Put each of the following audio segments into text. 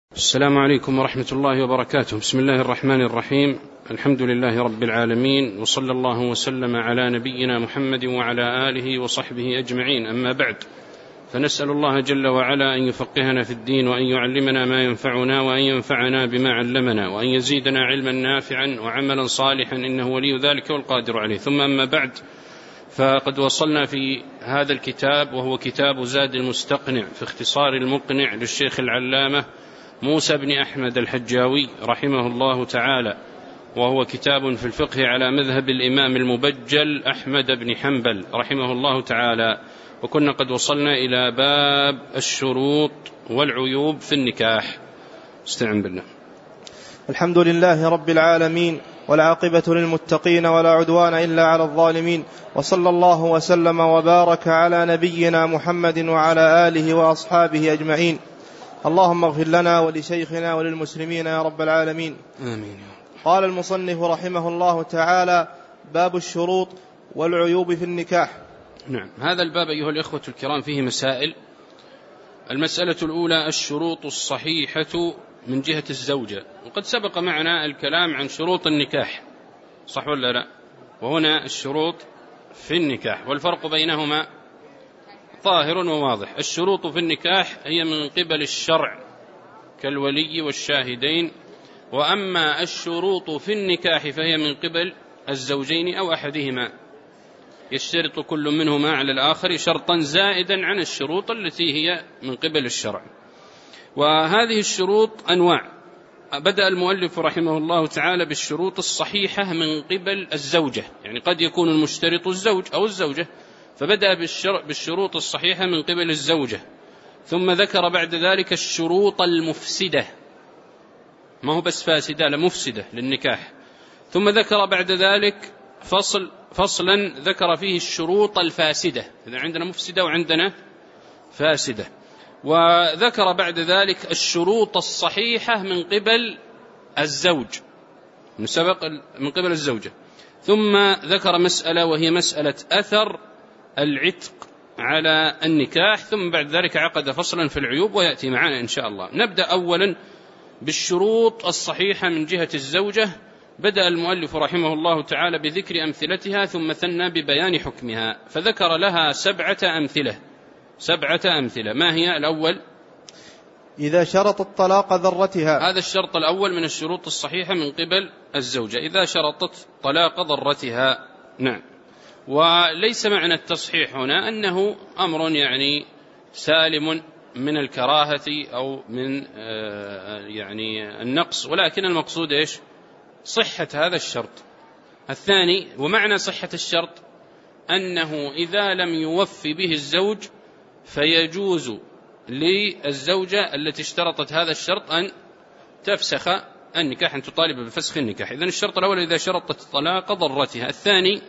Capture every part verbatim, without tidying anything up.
السلام عليكم ورحمة الله وبركاته. بسم الله الرحمن الرحيم. الحمد لله رب العالمين، وصلى الله وسلم على نبينا محمد وعلى آله وصحبه أجمعين. أما بعد، فنسأل الله جل وعلا أن يفقهنا في الدين، وأن يعلمنا ما ينفعنا، وأن ينفعنا بما علمنا، وأن يزيدنا علما نافعا وعملا صالحا، إنه ولي ذلك والقادر عليه. ثم أما بعد، فقد وصلنا في هذا الكتاب، وهو كتاب زاد المستقنع في اختصار المقنع للشيخ العلامة موسى بن أحمد الحجاوي رحمه الله تعالى، وهو كتاب في الفقه على مذهب الإمام المبجل أحمد بن حنبل رحمه الله تعالى. وكنا قد وصلنا إلى باب الشروط والعيوب في النكاح. استعن بالله. الحمد لله رب العالمين، والعاقبة للمتقين، ولا عدوان إلا على الظالمين، وصلى الله وسلم وبارك على نبينا محمد وعلى آله وأصحابه أجمعين. اللهم اغفر لنا ولشيخنا وللمسلمين يا رب العالمين، آمين. قال المصنف رحمه الله تعالى: باب الشروط والعيوب في النكاح. نعم، هذا الباب أيها الإخوة الكرام فيه مسائل. المسألة الأولى: الشروط الصحيحة من جهة الزوجة. وقد سبق معنا الكلام عن شروط النكاح، صح ولا لا؟ وهنا الشروط في النكاح، والفرق بينهما ظاهر وواضح. الشروط في النكاح هي من قبل الشرع كالولي والشاهدين، وأما الشروط في النكاح فهي من قبل الزوجين أو أحدهما، يشترط كل منهما على الآخر شرطا زائدا عن الشروط التي هي من قبل الشرع. وهذه الشروط أنواع. بدأ المؤلف رحمه الله تعالى بالشروط الصحيحة من قبل الزوجة، يعني قد يكون المشترط الزوج أو الزوجة، فبدأ بالشروط الصحيحة من قبل الزوجة، ثم ذكر بعد ذلك الشروط المفسدة، ما هو بس فاسدة، لا مفسدة للنكاح. ثم ذكر بعد ذلك فصل فصلا ذكر فيه الشروط الفاسدة، إذا عندنا مفسدة وعندنا فاسدة. وذكر بعد ذلك الشروط الصحيحة من قبل الزوج، من سبق من قبل الزوجة. ثم ذكر مسألة وهي مسألة أثر العتق على النكاح، ثم بعد ذلك عقد فصلا في العيوب، ويأتي معنا إن شاء الله. نبدأ أولا بالشروط الصحيحة من جهة الزوجة. بدأ المؤلف رحمه الله تعالى بذكر أمثلتها، ثم ثنى ببيان حكمها، فذكر لها سبعة أمثلة. سبعة أمثلة. ما هي؟ الأول: إذا شرطت طلاق ضرتها. هذا الشرط الأول من الشروط الصحيحة من قبل الزوجة، إذا شرطت طلاق ضرتها. نعم. وليس معنى التصحيح هنا أنه أمر يعني سالم من الكراهة أو من يعني النقص، ولكن المقصود إيش؟ صحة هذا الشرط. الثاني: ومعنى صحة الشرط أنه إذا لم يوفي به الزوج فيجوز للزوجة التي اشترطت هذا الشرط أن تفسخ النكاح، أن تطالب بفسخ النكاح. إذن الشرط الأول: إذا شرطت طلاق ضرتها. الثاني: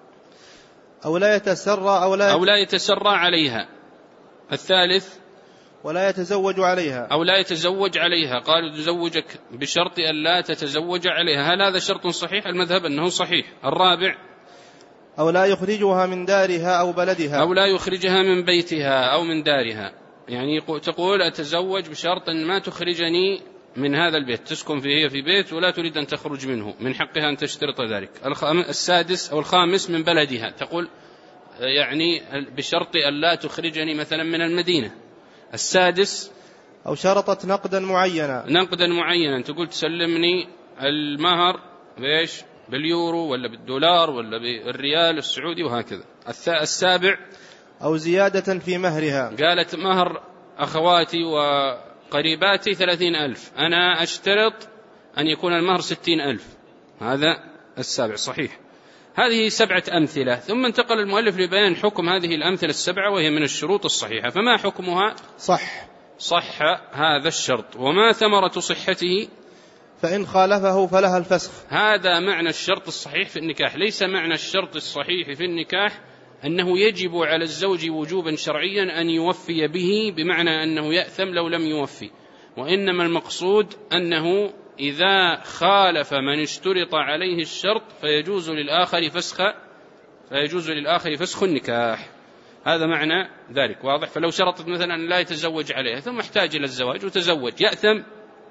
أو لا يتسرى أو لا, أو لا يتسرى عليها. الثالث: ولا يتزوج عليها أو لا يتزوج عليها. قال: تزوجك بشرط أن لا تتزوج عليها. هل هذا شرط صحيح؟ المذهب أنه صحيح. الرابع: أو لا يخرجها من دارها أو بلدها. أو لا يخرجها من بيتها أو من دارها، يعني تقول: أتزوج بشرط أن ما تخرجني من هذا البيت، تسكن فيه في بيت ولا تريد أن تخرج منه، من حقها أن تشترط ذلك. السادس أو الخامس: من بلدها، تقول يعني بشرط أن لا تخرجني مثلا من المدينة. السادس: أو شرطت نقدا معينا. نقدا معينا، تقول تسلمني المهر بإيش؟ باليورو ولا بالدولار ولا بالريال السعودي، وهكذا. السابع: أو زيادة في مهرها. قالت: مهر أخواتي وقريباتي ثلاثين ألف، أنا أشترط أن يكون المهر ستين ألف. هذا السابع صحيح. هذه سبعة أمثلة. ثم انتقل المؤلف لبيان حكم هذه الأمثلة السبعة، وهي من الشروط الصحيحة. فما حكمها؟ صح صح هذا الشرط. وما ثمرة صحته؟ فإن خالفه فلها الفسخ. هذا معنى الشرط الصحيح في النكاح. ليس معنى الشرط الصحيح في النكاح أنه يجب على الزوج وجوبا شرعيا أن يوفي به، بمعنى أنه يأثم لو لم يوفي، وإنما المقصود أنه إذا خالف من اشترط عليه الشرط فيجوز للآخر فسخ فيجوز للآخر فسخ النكاح. هذا معنى ذلك، واضح؟ فلو شرطت مثلا لا يتزوج عليها ثم احتاج إلى الزواج وتزوج، يأثم؟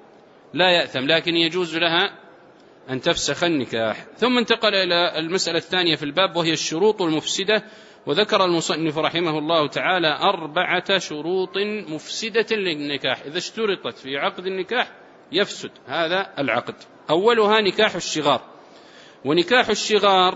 لا يأثم، لكن يجوز لها أن تفسخ النكاح. ثم انتقل إلى المسألة الثانية في الباب، وهي الشروط المفسدة. وذكر المصنف رحمه الله تعالى أربعة شروط مفسدة للنكاح، إذا اشترطت في عقد النكاح يفسد هذا العقد. أولها نكاح الشغار. ونكاح الشغار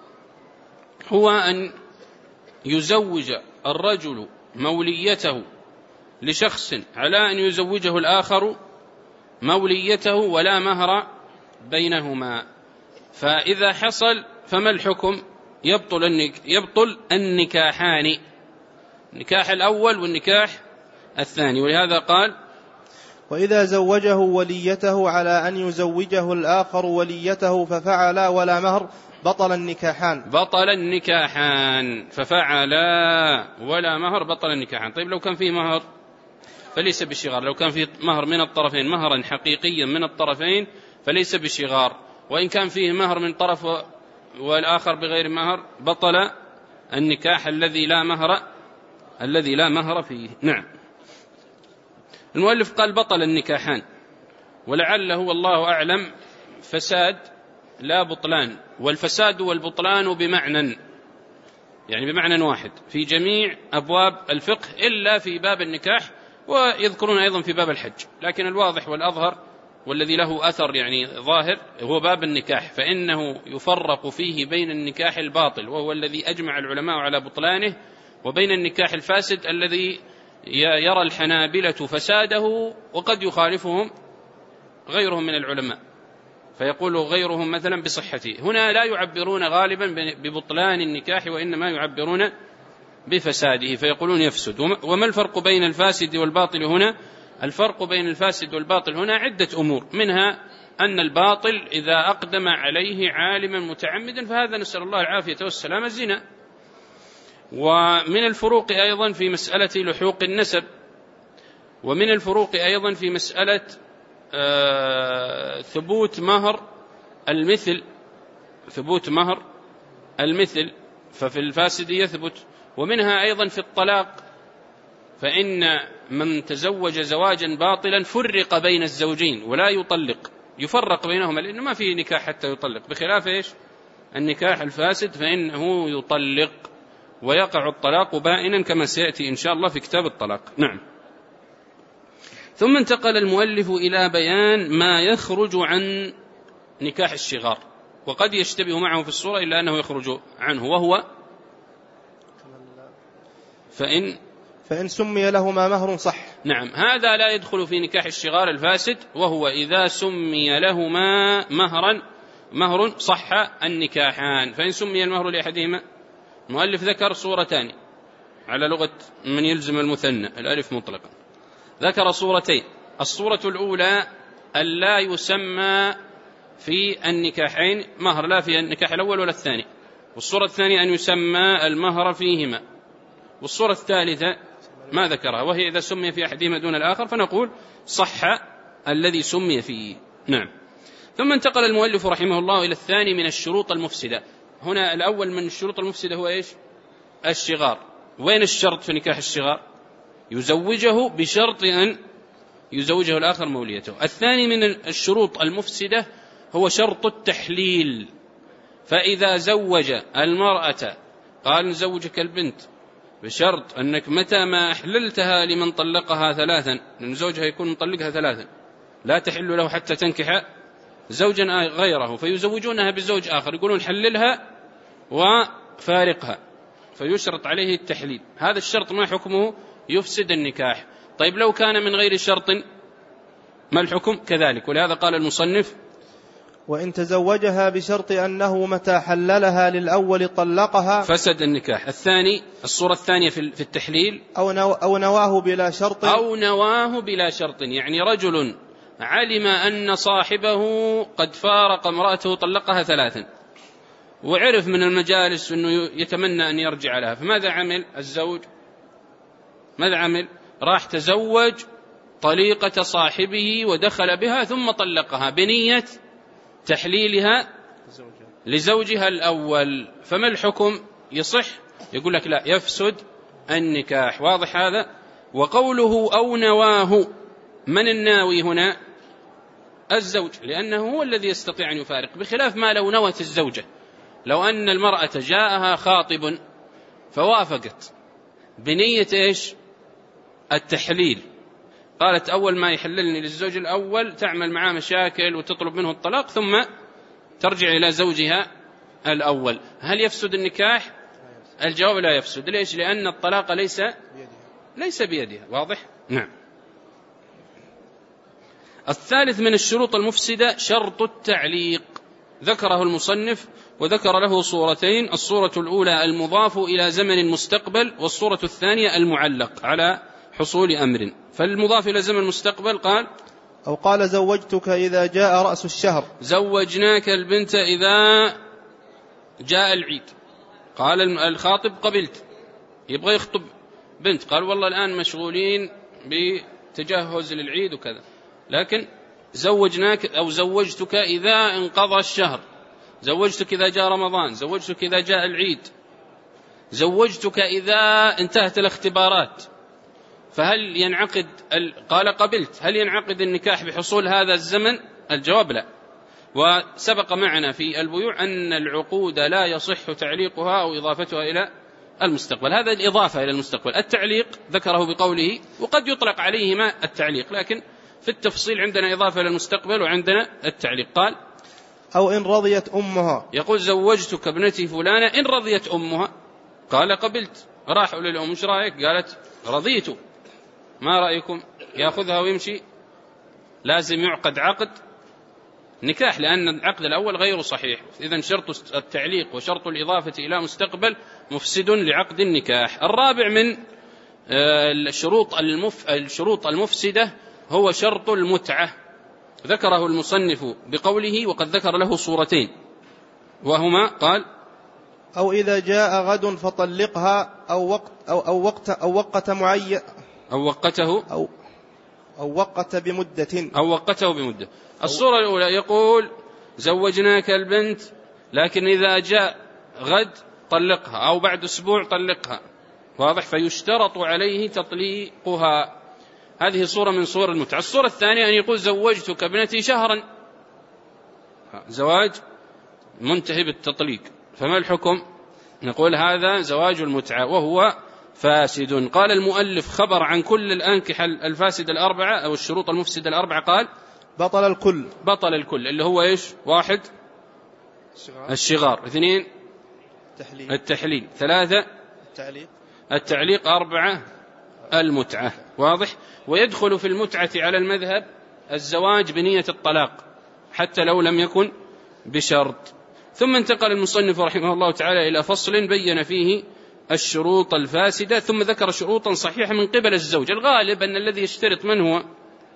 هو أن يزوج الرجل موليته لشخص على أن يزوجه الآخر موليته ولا مهر بينهما. فإذا حصل فما الحكم؟ يبطل, النك... يبطل النكاحان، النكاح الأول والنكاح الثاني. ولهذا قال: وإذا زوجه وليته على أن يزوجه الآخر وليته ففعلا ولا مهر بطل النكاحان. بطل النكاحان ففعلا ولا مهر بطل النكاحان. طيب لو كان فيه مهر فليس بشغار، لو كان فيه مهر من الطرفين، مهرا حقيقيا من الطرفين، فليس بشغار. وإن كان فيه مهر من طرف والآخر بغير مهر بطل النكاح الذي لا مهر الذي لا مهر فيه. نعم. المؤلف قال بطل النكاحان، ولعله والله أعلم فساد لا بطلان، والفساد والبطلان بمعنى، يعني بمعنى واحد في جميع أبواب الفقه إلا في باب النكاح، ويذكرون أيضا في باب الحج. لكن الواضح والأظهر والذي له أثر يعني ظاهر هو باب النكاح، فإنه يفرق فيه بين النكاح الباطل وهو الذي أجمع العلماء على بطلانه، وبين النكاح الفاسد الذي يرى الحنابلة فساده وقد يخالفهم غيرهم من العلماء، فيقول غيرهم مثلا بصحته. هنا لا يعبرون غالبا ببطلان النكاح، وإنما يعبرون بفساده فيقولون يفسد. وما الفرق بين الفاسد والباطل هنا؟ الفرق بين الفاسد والباطل هنا عدة أمور، منها أن الباطل إذا أقدم عليه عالما متعمدا فهذا نسأل الله العافية والسلام الزنا. ومن الفروق أيضا في مسألة لحوق النسب، ومن الفروق أيضا في مسألة آه ثبوت مهر المثل، ثبوت مهر المثل ففي الفاسد يثبت. ومنها أيضا في الطلاق، فإن من تزوج زواجا باطلا فرق بين الزوجين ولا يطلق، يفرق بينهما لأنه ما في نكاح حتى يطلق، بخلاف إيش؟ النكاح الفاسد فإنه يطلق ويقع الطلاق بائنا كما سيأتي إن شاء الله في كتاب الطلاق. نعم. ثم انتقل المؤلف إلى بيان ما يخرج عن نكاح الشغار، وقد يشتبه معه في الصورة إلا أنه يخرج عنه، وهو فإن فإن سمي لهما مهر صح. نعم، هذا لا يدخل في نكاح الشغار الفاسد، وهو إذا سمي لهما مهرا مهر صح النكاحان. فإن سمي المهر لأحدهما، المؤلف ذكر صورتان على لغة من يلزم المثنى الألف مطلقا، ذكر صورتين. الصورة الأولى ألا يسمى في النكاحين مهر، لا في النكاح الأول ولا الثاني. والصورة الثانية أن يسمى المهر فيهما. والصورة الثالثة ما ذكرها، وهي إذا سمي في أحدهما دون الآخر فنقول صح الذي سمي فيه. نعم. ثم انتقل المؤلف رحمه الله إلى الثاني من الشروط المفسدة. هنا الأول من الشروط المفسدة هو إيش؟ الشغار. وين الشرط في نكاح الشغار؟ يزوجه بشرط أن يزوجه الآخر موليته. الثاني من الشروط المفسدة هو شرط التحليل، فإذا زوج المرأة قال نزوجك البنت بشرط أنك متى ما أحللتها لمن طلقها ثلاثا، لأن زوجها يكون مطلقها ثلاثا لا تحل له حتى تنكح زوجا غيره، فيزوجونها بزوج آخر، يقولون حللها وفارقها، فيشرط عليه التحليل. هذا الشرط ما حكمه؟ يفسد النكاح. طيب لو كان من غير شرط ما الحكم؟ كذلك. ولهذا قال المصنف وإن تزوجها بشرط أنه متى حللها للأول طلقها فسد النكاح. الثاني الصورة الثانية في التحليل أو, نو أو نواه بلا شرط أو نواه بلا شرط، يعني رجل علم أن صاحبه قد فارق امرأته طلقها ثلاثا، وعرف من المجالس أنه يتمنى أن يرجع لها، فماذا عمل الزوج؟ ماذا عمل؟ راح تزوج طليقة صاحبه ودخل بها ثم طلقها بنية تحليلها لزوجها الأول. فما الحكم؟ يصح؟ يقول لك لا، يفسد النكاح. واضح هذا؟ وقوله أو نواه، من الناوي هنا؟ الزوج، لأنه هو الذي يستطيع أن يفارق، بخلاف ما لو نوت الزوجة. لو أن المرأة جاءها خاطب فوافقت بنية إيش؟ التحليل، قالت أول ما يحللني للزوج الأول تعمل معاه مشاكل وتطلب منه الطلاق ثم ترجع إلى زوجها الأول، هل يفسد النكاح؟ الجواب لا يفسد. ليش؟ لأن الطلاق ليس ليس بيدها. واضح؟ نعم. الثالث من الشروط المفسدة شرط التعليق، ذكره المصنف وذكر له صورتين: الصورة الأولى المضاف إلى زمن مستقبل، والصورة الثانية المعلق على حصول أمر. فالمضاف إلى زمن مستقبل قال أو قال زوجتك إذا جاء رأس الشهر، زوجناك البنت إذا جاء العيد. قال الخاطب قبلت، يبغى يخطب بنت، قال والله الآن مشغولين بتجهز للعيد وكذا، لكن زوجناك أو زوجتك إذا انقضى الشهر، زوجتك إذا جاء رمضان، زوجتك إذا جاء العيد، زوجتك إذا انتهت الاختبارات. فهل ينعقد ال... قال قبلت، هل ينعقد النكاح بحصول هذا الزمن؟ الجواب لا. وسبق معنا في البيوع أن العقود لا يصح تعليقها أو إضافتها إلى المستقبل، هذا الإضافة إلى المستقبل. التعليق ذكره بقوله وقد يطلق عليهما التعليق، لكن في التفصيل عندنا إضافة إلى المستقبل وعندنا التعليق. قال أو إن رضيت أمها، يقول زوجتك ابنتي فلانة إن رضيت أمها، قال قبلت، راحوا للأم ايش رأيك؟ قالت رضيت، ما رأيكم؟ يأخذها ويمشي؟ لازم يعقد عقد نكاح، لأن العقد الأول غير صحيح. إذن شرط التعليق وشرط الإضافة إلى مستقبل مفسد لعقد النكاح. الرابع من الشروط المف... الشروط المفسدة هو شرط المتعة، ذكره المصنف بقوله وقد ذكر له صورتين، وهما قال أو إذا جاء غد فطلقها أو وقت أو, أو وقت أو وقت معين أو وقته أو أو وقت بمدة أو وقته بمدة. الصورة الأولى يقول زوجناك البنت لكن إذا جاء غد طلقها أو بعد أسبوع طلقها، واضح؟ فيشترط عليه تطليقها. هذه صورة من صور المتعة. الصورة الثانية أن يقول زوجتك ابنتي شهرا، زواج منتهي بالتطليق، فما الحكم؟ نقول هذا زواج المتعة وهو فاسد. قال المؤلف خبر عن كل الأنكحة الفاسدة الأربعة أو الشروط المفسدة الأربعة، قال بطل الكل. بطل الكل اللي هو إيش؟ واحد الشغار، اثنين التحليل, التحليل. ثلاثة التعليق التعليق. أربعة المتعة. واضح؟ ويدخل في المتعة على المذهب الزواج بنية الطلاق حتى لو لم يكن بشرط. ثم انتقل المصنف رحمه الله تعالى إلى فصل بين فيه الشروط الفاسدة، ثم ذكر شروطا صحيحة من قبل الزوج. الغالب أن الذي يشترط من هو؟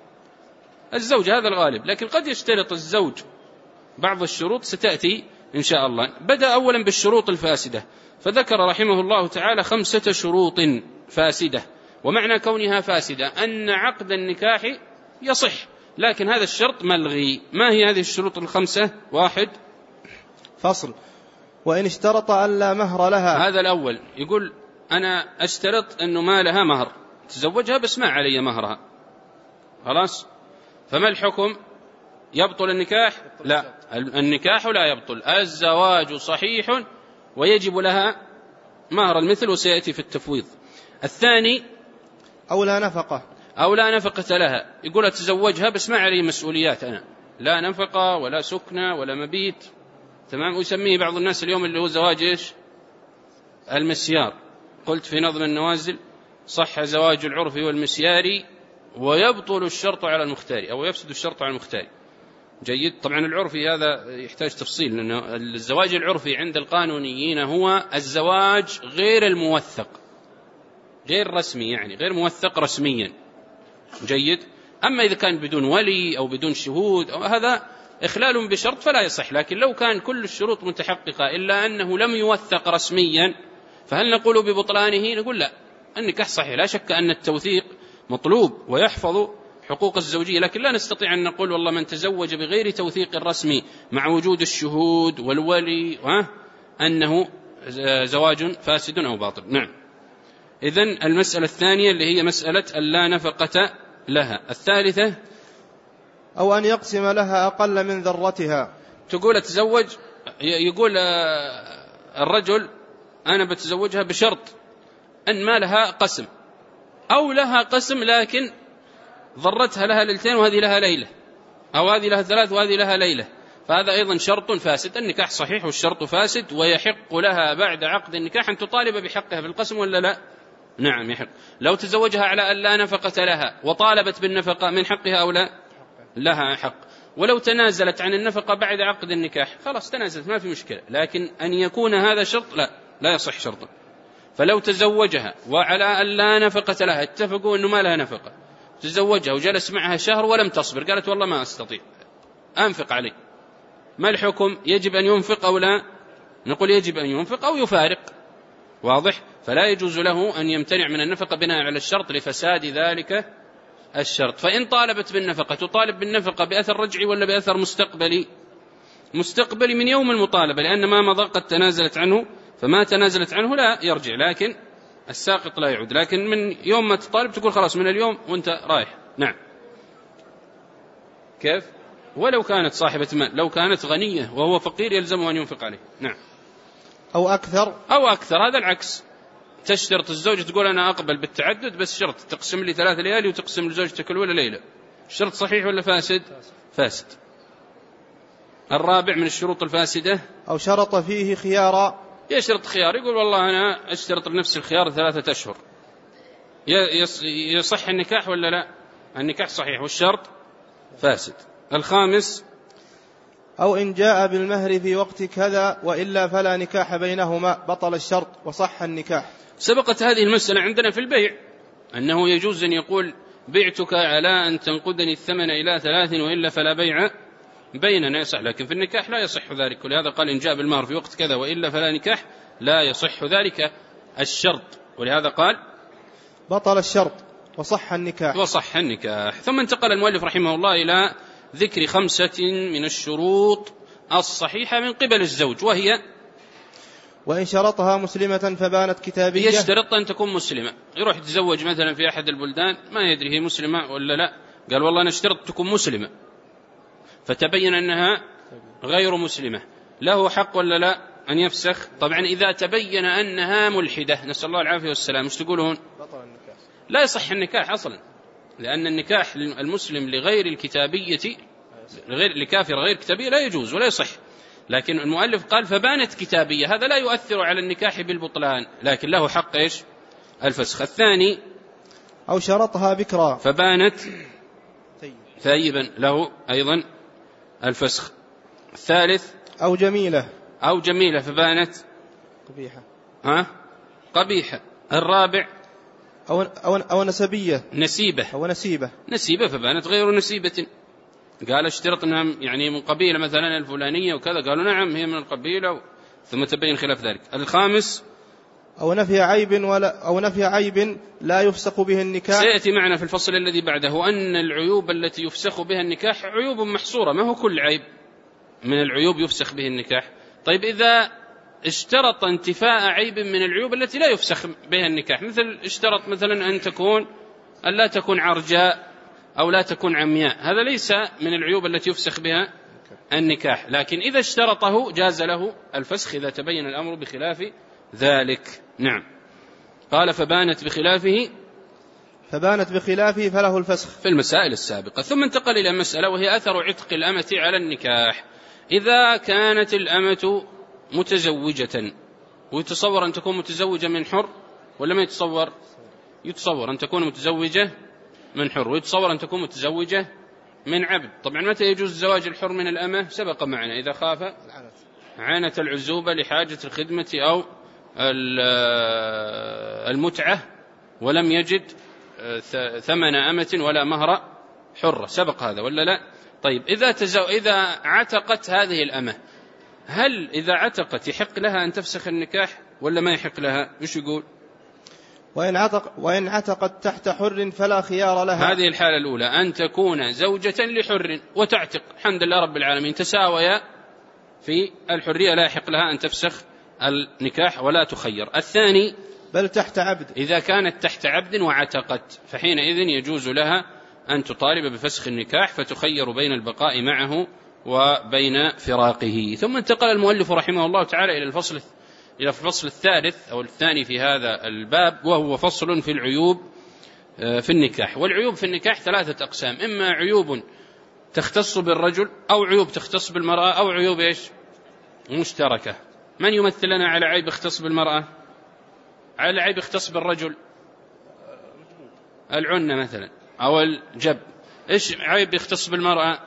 الزوج، هذا الغالب، لكن قد يشترط الزوج بعض الشروط ستأتي إن شاء الله. بدأ أولا بالشروط الفاسدة، فذكر رحمه الله تعالى خمسة شروط فاسدة. ومعنى كونها فاسدة أن عقد النكاح يصح لكن هذا الشرط ملغي. ما هي هذه الشروط الخمسة؟ واحد فصل وإن اشترط أن لا مهر لها. هذا الأول يقول أنا أشترط أنه ما لها مهر، تزوجها بس ما علي مهرها، خلاص، فما الحكم؟ يبطل النكاح؟ لا، النكاح لا يبطل، الزواج صحيح ويجب لها مهر المثل وسيأتي في التفويض. الثاني أو لا نفقة أو لا نفقة لها، يقول أتزوجها بس ما علي مسؤوليات أنا، لا نفقة ولا سكنة ولا مبيت، تمام. ويسميه بعض الناس اليوم اللي هو زواج إيش؟ المسيار. قلت في نظم النوازل صح زواج العرف والمسياري ويبطل الشرط على المختار أو يفسد الشرط على المختار. جيد. طبعا العرفي هذا يحتاج تفصيل، لأن الزواج العرفي عند القانونيين هو الزواج غير الموثق، غير رسمي، يعني غير موثق رسميا. جيد. أما إذا كان بدون ولي أو بدون شهود أو هذا إخلال بشرط فلا يصح، لكن لو كان كل الشروط متحققة إلا أنه لم يوثق رسميا فهل نقول ببطلانه؟ نقول لا، النكاح صحيح، لا شك أن التوثيق مطلوب ويحفظ حقوق الزوجية، لكن لا نستطيع أن نقول والله من تزوج بغير توثيق رسمي مع وجود الشهود والولي أنه زواج فاسد أو باطل. نعم. إذن المسألة الثانية اللي هي مسألة اللا نفقة لها. الثالثة أو أن يقسم لها أقل من ذرتها. تقول تزوج، يقول الرجل أنا بتزوجها بشرط أن ما لها قسم، أو لها قسم لكن ضرتها لها ليلتين وهذه لها ليلة، أو هذه لها ثلاث وهذه لها ليلة، فهذا أيضا شرط فاسد. النكاح صحيح والشرط فاسد، ويحق لها بعد عقد النكاح أن تطالب بحقها في القسم ولا لا؟ نعم يحق. لو تزوجها على أن لا نفقة لها وطالبت بالنفقة من حقها أو لا؟ لها حق. ولو تنازلت عن النفقة بعد عقد النكاح خلاص تنازلت ما في مشكلة، لكن أن يكون هذا شرط لا لا يصح شرطا. فلو تزوجها وعلى أن لا نفقة لها، اتفقوا أنه ما لها نفقة، تزوجها وجلس معها شهر ولم تصبر، قالت والله ما أستطيع أنفق عليه، ما الحكم؟ يجب أن ينفق أو لا؟ نقول يجب أن ينفق أو يفارق، واضح؟ فلا يجوز له أن يمتنع من النفقة بناء على الشرط لفساد ذلك الشرط. فإن طالبت بالنفقة تطالب بالنفقة بأثر رجعي ولا بأثر مستقبلي؟ مستقبلي من يوم المطالبة، لأن ما مضى قد تنازلت عنه، فما تنازلت عنه لا يرجع، لكن الساقط لا يعود. لكن من يوم ما تطالب تقول خلاص من اليوم وانت رايح. نعم. كيف؟ ولو كانت صاحبة مال، لو كانت غنية وهو فقير يلزمه أن ينفق عليه. نعم. أو أكثر أو أكثر، هذا العكس. تشترط الزوجة تقول أنا أقبل بالتعدد بس شرط تقسم لي ثلاث ليالي وتقسم لزوجتك الأولى ليلة. الشرط صحيح ولا فاسد؟ فاسد. الرابع من الشروط الفاسدة أو شرط فيه خيارا. يشرط خيار، يقول والله أنا أشترط لنفس الخيار ثلاثة أشهر. يصح النكاح ولا لا؟ النكاح صحيح والشرط فاسد. الخامس أو إن جاء بالمهر في وقت كذا وإلا فلا نكاح بينهما بطل الشرط وصح النكاح. سبقت هذه المسألة عندنا في البيع أنه يجوز أن يقول بعتك على أن تنقدني الثمن إلى ثلاث وإلا فلا بيع بيننا، يصح. لكن في النكاح لا يصح ذلك، ولهذا قال إن جاء بالمهر في وقت كذا وإلا فلا نكاح، لا يصح ذلك الشرط، ولهذا قال بطل الشرط وصح النكاح. وصح النكاح. ثم انتقل المؤلف رحمه الله إلى ذكر خمسة من الشروط الصحيحة من قبل الزوج، وهي وإن شرطها مسلمة فبانت كتابية. يشترط أن تكون مسلمة. يروح يتزوج مثلا في أحد البلدان ما يدري هي مسلمة ولا لا، قال والله أنا اشترط تكون مسلمة، فتبين أنها غير مسلمة، له حق ولا لا أن يفسخ؟ طبعا إذا تبين أنها ملحدة، نسأل الله العافية والسلام، مش تقولون؟ لا يصح النكاح أصلا، لأن النكاح المسلم لغير الكتابية غير لكافر غير كتابية لا يجوز ولا يصح. لكن المؤلف قال فبانت كتابية، هذا لا يؤثر على النكاح بالبطلان، لكن له حق إيش؟ الفسخ. الثاني أو شرطها بكرا فبانت ثيبا، له أيضا الفسخ. الثالث أو جميلة أو جميلة فبانت قبيحة ها قبيحة. الرابع أو, أو, أو نسبية نسيبة أو نسيبة نسيبة فبانت غير نسيبة. قال اشترط أنها يعني من قبيلة مثلا الفلانية وكذا، قالوا نعم هي من القبيلة، ثم تبين خلاف ذلك. الخامس أو نفي عيب ولا أو نفي عيب لا يفسخ به النكاح. سيأتي معنا في الفصل الذي بعده أن العيوب التي يفسخ بها النكاح عيوب محصورة، ما هو كل عيب من العيوب يفسخ به النكاح. طيب إذا اشترط انتفاء عيب من العيوب التي لا يفسخ بها النكاح، مثل اشترط مثلا أن تكون أن لا تكون عرجاء أو لا تكون عمياء، هذا ليس من العيوب التي يفسخ بها النكاح، لكن إذا اشترطه جاز له الفسخ إذا تبين الأمر بخلاف ذلك. نعم. قال فبانت بخلافه فبانت بخلافه فله الفسخ في المسائل السابقة. ثم انتقل إلى مسألة وهي أثر عتق الأمة على النكاح. إذا كانت الأمة متزوجة، ويتصور أن تكون متزوجة من حر ولا ما يتصور؟ يتصور أن تكون متزوجة من حر، ويتصور أن تكون متزوجة من عبد. طبعا متى يجوز زواج الحر من الأمة؟ سبق معنا إذا خاف عنة العزوبة لحاجة الخدمة أو المتعة ولم يجد ثمن أمة ولا مهر حرة، سبق هذا ولا لا؟ طيب إذا, تزو... إذا عتقت هذه الأمة، هل إذا عتقت يحق لها أن تفسخ النكاح ولا ما يحق لها؟ إيش يقول؟ وإن, عتق وإن عتقت تحت حر فلا خيار لها. هذه الحالة الأولى أن تكون زوجة لحر وتعتق، الحمد لله رب العالمين تساويا في الحرية، لا يحق لها أن تفسخ النكاح ولا تخير. الثاني بل تحت عبد، إذا كانت تحت عبد وعتقت فحينئذ يجوز لها أن تطالب بفسخ النكاح فتخير بين البقاء معه وبين فراقه. ثم انتقل المؤلف رحمه الله تعالى إلى الفصل إلى الفصل الثالث أو الثاني في هذا الباب، وهو فصل في العيوب في النكاح. والعيوب في النكاح ثلاثة أقسام: إما عيوب تختص بالرجل، أو عيوب تختص بالمرأة، أو عيوب إيش مشتركة. من يمثل لنا على عيب يختص بالمرأة؟ على عيب يختص بالرجل؟ العنة مثلا أو الجب. إيش عيب يختص بالمرأة؟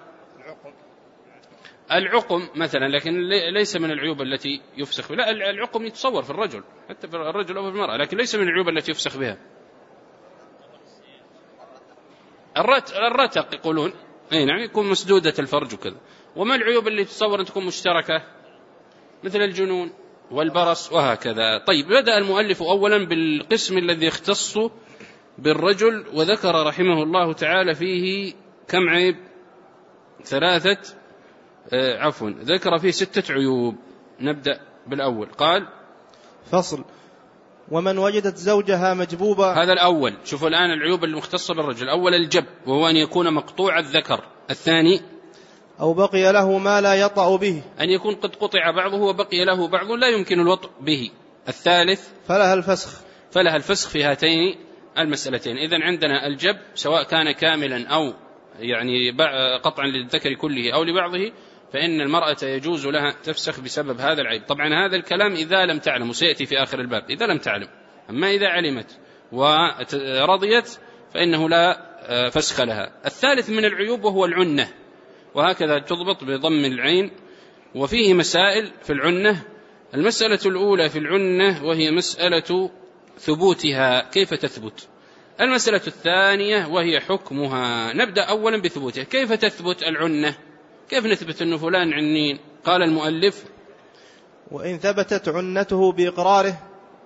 العقم مثلا، لكن ليس من العيوب التي يفسخ بها. لا، العقم يتصور في الرجل حتى في الرجل أو في المرأة، لكن ليس من العيوب التي يفسخ بها. الرتق يقولون أي نعم يكون مسدودة الفرج وكذا. وما العيوب اللي تصور أن تكون مشتركة؟ مثل الجنون والبرص وهكذا. طيب، بدأ المؤلف أولا بالقسم الذي يختص بالرجل، وذكر رحمه الله تعالى فيه كم عيب؟ ثلاثة آه عفوا ذكر فيه ستة عيوب. نبدأ بالأول. قال: فصل: ومن وجدت زوجها مجبوبة. هذا الأول. شوفوا الآن العيوب المختصة بالرجل. أول الجب، وهو أن يكون مقطوع الذكر. الثاني أو بقي له ما لا يطأ به، أن يكون قد قطع بعضه وبقي له بعض لا يمكن الوطء به. الثالث فلها الفسخ فلها الفسخ في هاتين المسألتين. إذن عندنا الجب سواء كان كاملا أو يعني قطعا للذكر كله أو لبعضه، فإن المرأة يجوز لها تفسخ بسبب هذا العيب. طبعا هذا الكلام إذا لم تعلم، وسيأتي في آخر الباب إذا لم تعلم. أما إذا علمت ورضيت فإنه لا فسخ لها. الثالث من العيوب وهو العنة، وهكذا تضبط بضم العين. وفيه مسائل في العنة. المسألة الأولى في العنة وهي مسألة ثبوتها، كيف تثبت. المسألة الثانية وهي حكمها. نبدأ أولا بثبوتها. كيف تثبت العنة؟ كيف نثبت أنه فلان عنين؟ قال المؤلف: وإن ثبتت عنته بإقراره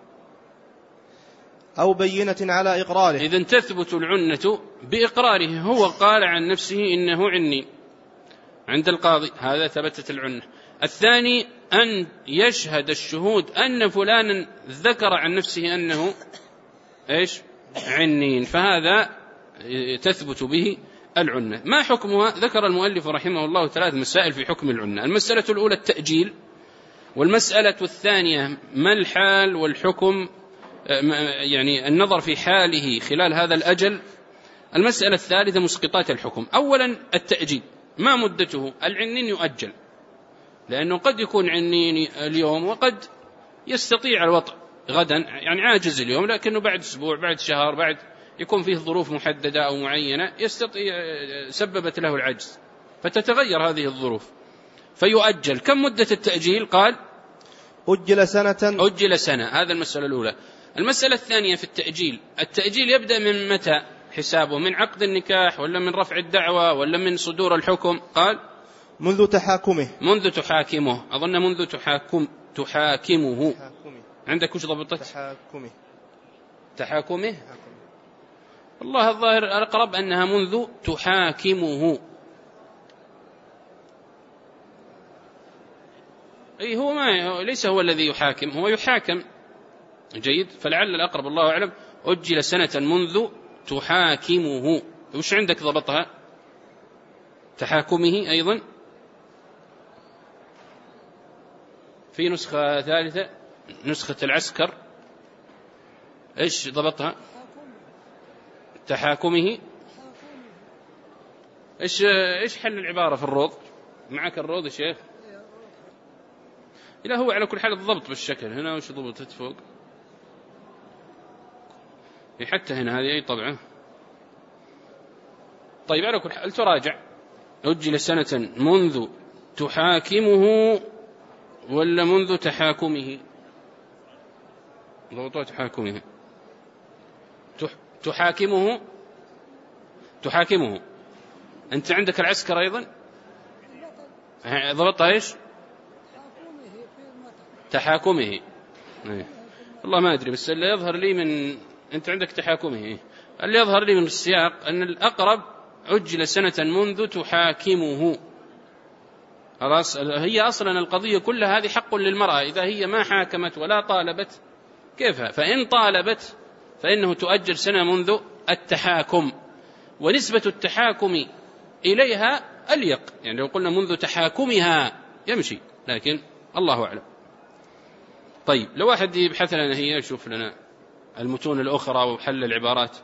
أو بينة على إقراره. إذن تثبت العنة بإقراره، هو قال عن نفسه إنه عني عند القاضي، هذا ثبتت العنة. الثاني أن يشهد الشهود أن فلانا ذكر عن نفسه أنه إيش عنين، فهذا تثبت به العنة. ما حكمها؟ ذكر المؤلف رحمه الله ثلاث مسائل في حكم العنة. المسألة الأولى التأجيل، والمسألة الثانية ما الحال والحكم، يعني النظر في حاله خلال هذا الأجل. المسألة الثالثة مسقطات الحكم. أولا التأجيل، ما مدته؟ العنين يؤجل، لأنه قد يكون عنين اليوم وقد يستطيع الوطء غدا، يعني عاجز اليوم لكنه بعد أسبوع بعد شهر بعد يكون فيه ظروف محددة أو معينة يستطيع سببت له العجز، فتتغير هذه الظروف فيؤجل. كم مدة التأجيل؟ قال: أجل سنة. أجل سنة. هذا المسألة الأولى. المسألة الثانية في التأجيل، التأجيل يبدأ من متى حسابه؟ من عقد النكاح ولا من رفع الدعوة ولا من صدور الحكم؟ قال: منذ تحاكمه. منذ تحاكمه. أظن منذ تحاكم تحاكمه. تحاكمه. عندك وش ضبطت؟ تحاكمه. تحاكمه. تحاكمه. والله الظاهر الأقرب أنها منذ تحاكمه. أي هو ما ليس هو الذي يحاكم، هو يحاكم. جيد، فلعل الأقرب الله أعلم أجل سنة منذ تحاكمه. وش عندك ضبطها؟ تحاكمه. أيضا في نسخة ثالثة نسخة العسكر إيش ضبطها؟ تحاكمه. إيش إيش حل العبارة في الروض؟ معك الروض يا شيخ؟ لا، هو على كل حال الضبط بالشكل. هنا وش ضبطت فوق؟ حتى هنا هذه أي طبعة. طيب على كل حال تراجع. أجل سنة منذ تحاكمه ولا منذ تحاكمه؟ ضبطوا تحاكمه. تحاكمه تحاكمه. أنت عندك العسكر أيضا ضبطها إيش؟ تحاكمه. والله ما أدري، بس اللي يظهر لي من أنت عندك تحاكمه، اللي يظهر لي من السياق أن الأقرب أجل سنة منذ تحاكمه. خلاص، هي أصلا القضية كلها هذه حق للمرأة. إذا هي ما حاكمت ولا طالبت كيف؟ فإن طالبت فإنه تؤجل سنة منذ التحاكم. ونسبة التحاكم إليها أليق، يعني لو قلنا منذ تحاكمها يمشي، لكن الله أعلم. طيب لو واحد يبحث لنا هي يشوف لنا المتون الأخرى وحل العبارات.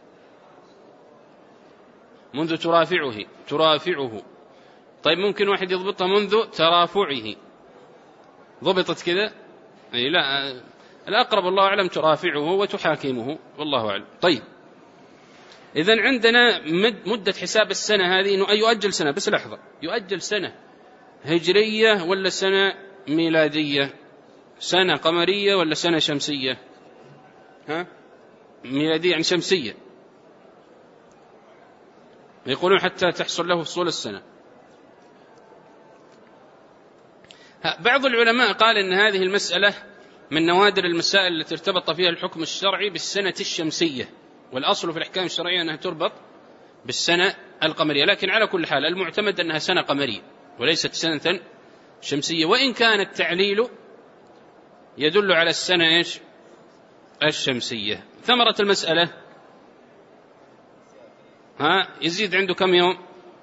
منذ ترافعه ترافعه، طيب ممكن واحد يضبطها منذ ترافعه، ضبطت كذا؟ أي لا، الأقرب الله أعلم ترافعه وتحاكمه والله أعلم. طيب إذن عندنا مدة حساب السنة هذه إنه يؤجل سنة، بس لحظة، يؤجل سنة هجرية ولا سنة ميلادية؟ سنة قمرية ولا سنة شمسية؟ ها؟ ميلادية يعني شمسية، يقولون حتى تحصل له فصول السنة. بعض العلماء قال إن هذه المسألة من نوادر المسائل التي ارتبط فيها الحكم الشرعي بالسنة الشمسية، والأصل في الأحكام الشرعية أنها تربط بالسنة القمرية، لكن على كل حال المعتمد أنها سنة قمرية وليست سنة شمسية، وإن كان التعليل يدل على السنة إيش؟ الشمسية. ثمرة المسألة ها يزيد عنده كم يوم؟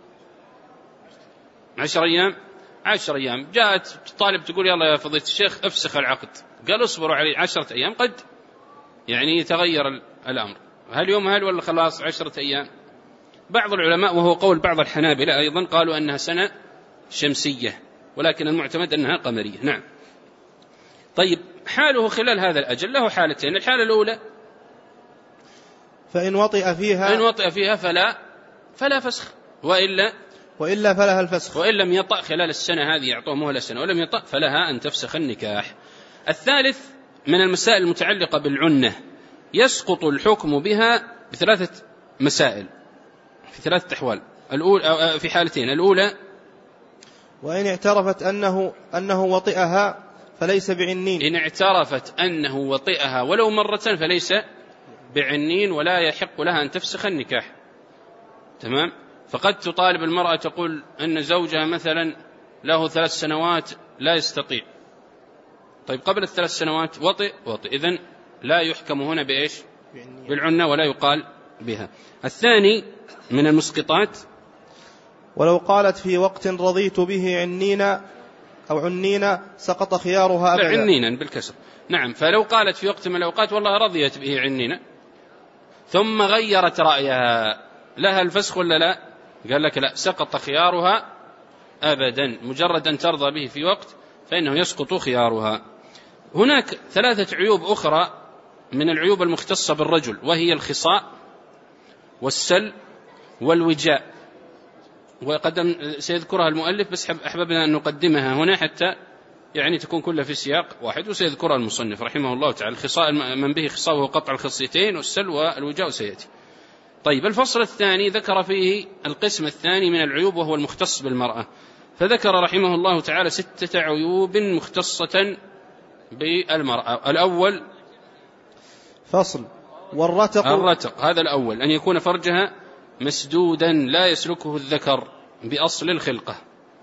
عشر أيام. عشر أيام جاءت طالب تقول يلا يا فضيلة الشيخ افسخ العقد، قال اصبروا عليه عشرة أيام، قد يعني يتغير الأمر، هل يوم هل ولا خلاص عشرة أيام؟ بعض العلماء وهو قول بعض الحنابلة أيضا قالوا أنها سنة شمسية، ولكن المعتمد أنها قمرية. نعم. طيب حاله خلال هذا الأجل له حالتين، الحالة الأولى فإن وطئ فيها فإن وطئ فيها فلا فلا فسخ، وإلا وإلا فلها الفسخ، وإن لم يطأ خلال السنة هذه يعطوه مهلة سنة ولم يطأ فلها أن تفسخ النكاح. الثالث من المسائل المتعلقة بالعنة، يسقط الحكم بها بثلاثة مسائل في ثلاثة أحوال، الأولى في حالتين، الأولى وإن اعترفت أنه أنه وطئها فليس بعنين، إن اعترفت أنه وطئها ولو مرة فليس بعنين ولا يحق لها أن تفسخ النكاح. تمام. فقد تطالب المرأة تقول أن زوجها مثلا له ثلاث سنوات لا يستطيع، طيب قبل الثلاث سنوات وطئ وطئ، إذن لا يحكم هنا بإيش؟ بالعنة ولا يقال بها. الثاني من المسقطات ولو قالت في وقت رضيت به عنينا أو عنينا سقط خيارها أبدا. عنينا بالكسر. نعم. فلو قالت في وقت من الأوقات والله رضيت به عنينا ثم غيرت رأيها، لها الفسخ ولا لا؟ قال لك لا، سقط خيارها أبدا، مجرد أن ترضى به في وقت فإنه يسقط خيارها. هناك ثلاثة عيوب أخرى من العيوب المختصة بالرجل، وهي الخصاء والسل والوجاء، وقدم سيذكرها المؤلف بس أحببنا أن نقدمها هنا حتى يعني تكون كلها في سياق واحد، وسيذكرها المصنف رحمه الله تعالى. الخصاء من به خصاء وهو قطع الخصيتين، والسل والوجاء سيأتي. طيب الفصل الثاني ذكر فيه القسم الثاني من العيوب وهو المختص بالمرأة، فذكر رحمه الله تعالى ستة عيوب مختصة بالمرأة. الأول فصل والرتق. الرتق هذا الأول، أن يكون فرجها مسدودا لا يسلكه الذكر بأصل الخلقة.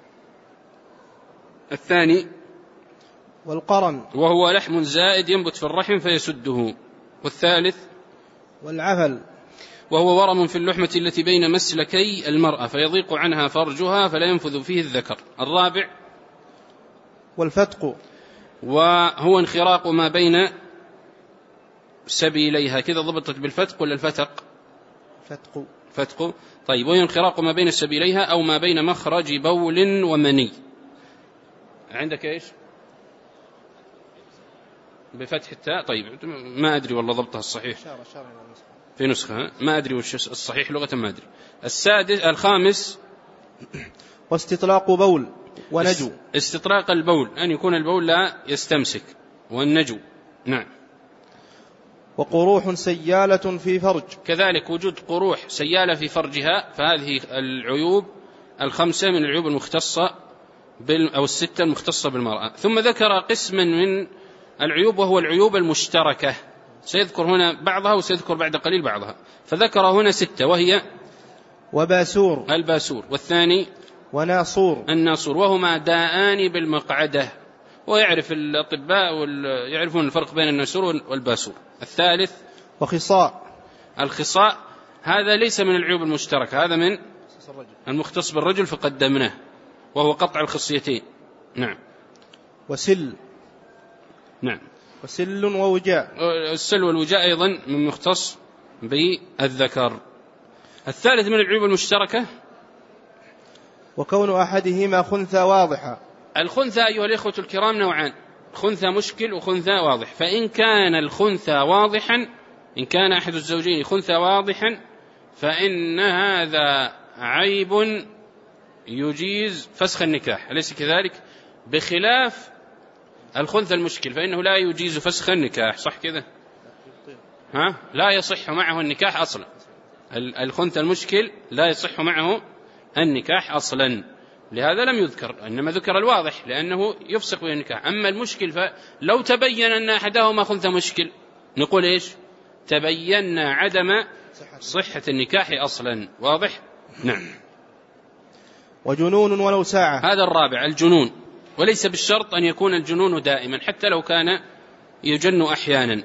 الثاني والقرن وهو لحم زائد ينبت في الرحم فيسده. والثالث والعفل وهو ورم في اللحمة التي بين مسلكي المرأة فيضيق عنها فرجها فلا ينفذ فيه الذكر. الرابع والفتق وهو انخراق ما بين سبيليها، كذا ضبطت بالفتق ولا الفتق؟ فتق فتق. طيب وهو انخراق ما بين سبيليها أو ما بين مخرج بول ومني. عندك إيش بفتح التاء؟ طيب ما أدري والله ضبطها الصحيح في نسخة، ما أدري وش الصحيح لغة، ما أدري. السادس الخامس واستطلاق بول ونجو. استطلاق البول أن يكون البول لا يستمسك، والنجو. نعم. وقروح سيالة في فرج، كذلك وجود قروح سيالة في فرجها. فهذه العيوب الخمسة من العيوب المختصة بال أو الستة المختصة بالمرأة. ثم ذكر قسما من العيوب وهو العيوب المشتركة، سيذكر هنا بعضها وسيذكر بعد قليل بعضها. فذكر هنا ستة، وهي وباسور الباسور، والثاني وناصور الناصور، وهما داءان بالمقعدة، ويعرف الأطباء يعرفون الفرق بين الناصور والباسور. الثالث وخصاء. الخصاء هذا ليس من العيوب المشتركة، هذا من المختص بالرجل فقدمناه، وهو قطع الخصيتين. نعم. وسل. نعم. وسل ووجاء. السل والوجاء أيضا من مختص بالذكر. الثالث من العيوب المشتركة وكون أحدهما خنثى واضحا. الخنثى أيها الإخوة الكرام نوعان، خنثى مشكل وخنثى واضح. فإن كان الخنثى واضحا، إن كان أحد الزوجين خنثى واضحا، فإن هذا عيب يجيز فسخ النكاح، أليس كذلك؟ بخلاف الخنثى المشكل فإنه لا يجيز فسخ النكاح، صح كذا؟ ها؟ لا يصح معه النكاح أصلا. الخنثى المشكل لا يصح معه النكاح أصلا، لهذا لم يذكر، إنما ذكر الواضح لأنه يفسق به النكاح. أما المشكل فلو تبين أن أحدهما خنثى مشكل نقول إيش؟ تبين عدم صحة النكاح أصلا. واضح؟ نعم. وجنون ولو ساعة. هذا الرابع الجنون، وليس بالشرط أن يكون الجنون دائما، حتى لو كان يجن أحيانا.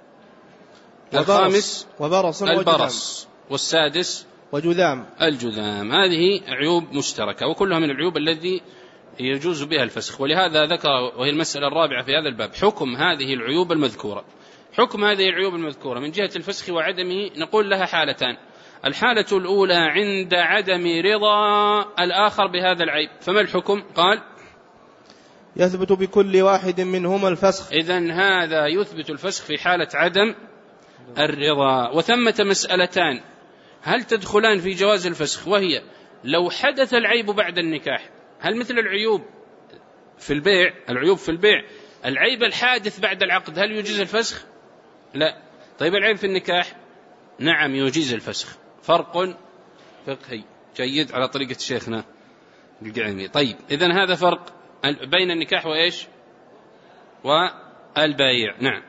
الخامس وبرص البرص، والسادس وجذام الجذام. هذه عيوب مشتركة وكلها من العيوب التي يجوز بها الفسخ، ولهذا ذكر، وهي المسألة الرابعة في هذا الباب، حكم هذه العيوب المذكورة. حكم هذه العيوب المذكورة من جهة الفسخ وعدمه نقول لها حالتان. الحالة الأولى عند عدم رضا الآخر بهذا العيب، فما الحكم؟ قال يثبت بكل واحد منهما الفسخ. إذن هذا يثبت الفسخ في حالة عدم الرضا. وثمة مسألتان هل تدخلان في جواز الفسخ، وهي لو حدث العيب بعد النكاح، هل مثل العيوب في البيع، العيوب في البيع العيب الحادث بعد العقد هل يجيز الفسخ؟ لا. طيب العيب في النكاح نعم يجيز الفسخ. فرق فقهي جيد على طريقة شيخنا القعيمي. طيب إذن هذا فرق بين النكاح وإيش والبيع. نعم.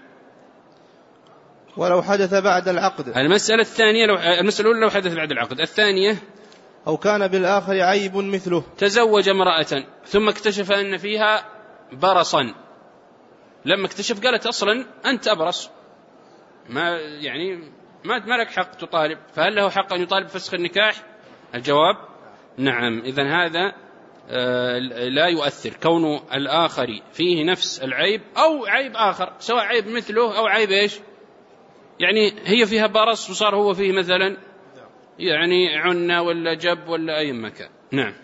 ولو حدث بعد العقد. المسألة الثانية لو المسألة الأولى لو حدث بعد العقد. الثانية أو كان بالآخر عيب مثله. تزوج امرأة ثم اكتشف أن فيها برصا، لما اكتشف قالت أصلا أنت أبرص، ما يعني ما ما لك حق تطالب، فهل له حق أن يطالب فسخ النكاح؟ الجواب نعم. إذن هذا لا يؤثر كون الآخر فيه نفس العيب أو عيب آخر، سواء عيب مثله أو عيب إيش، يعني هي فيها برص وصار هو فيه مثلا يعني عنة ولا جب ولا أي مكان. نعم.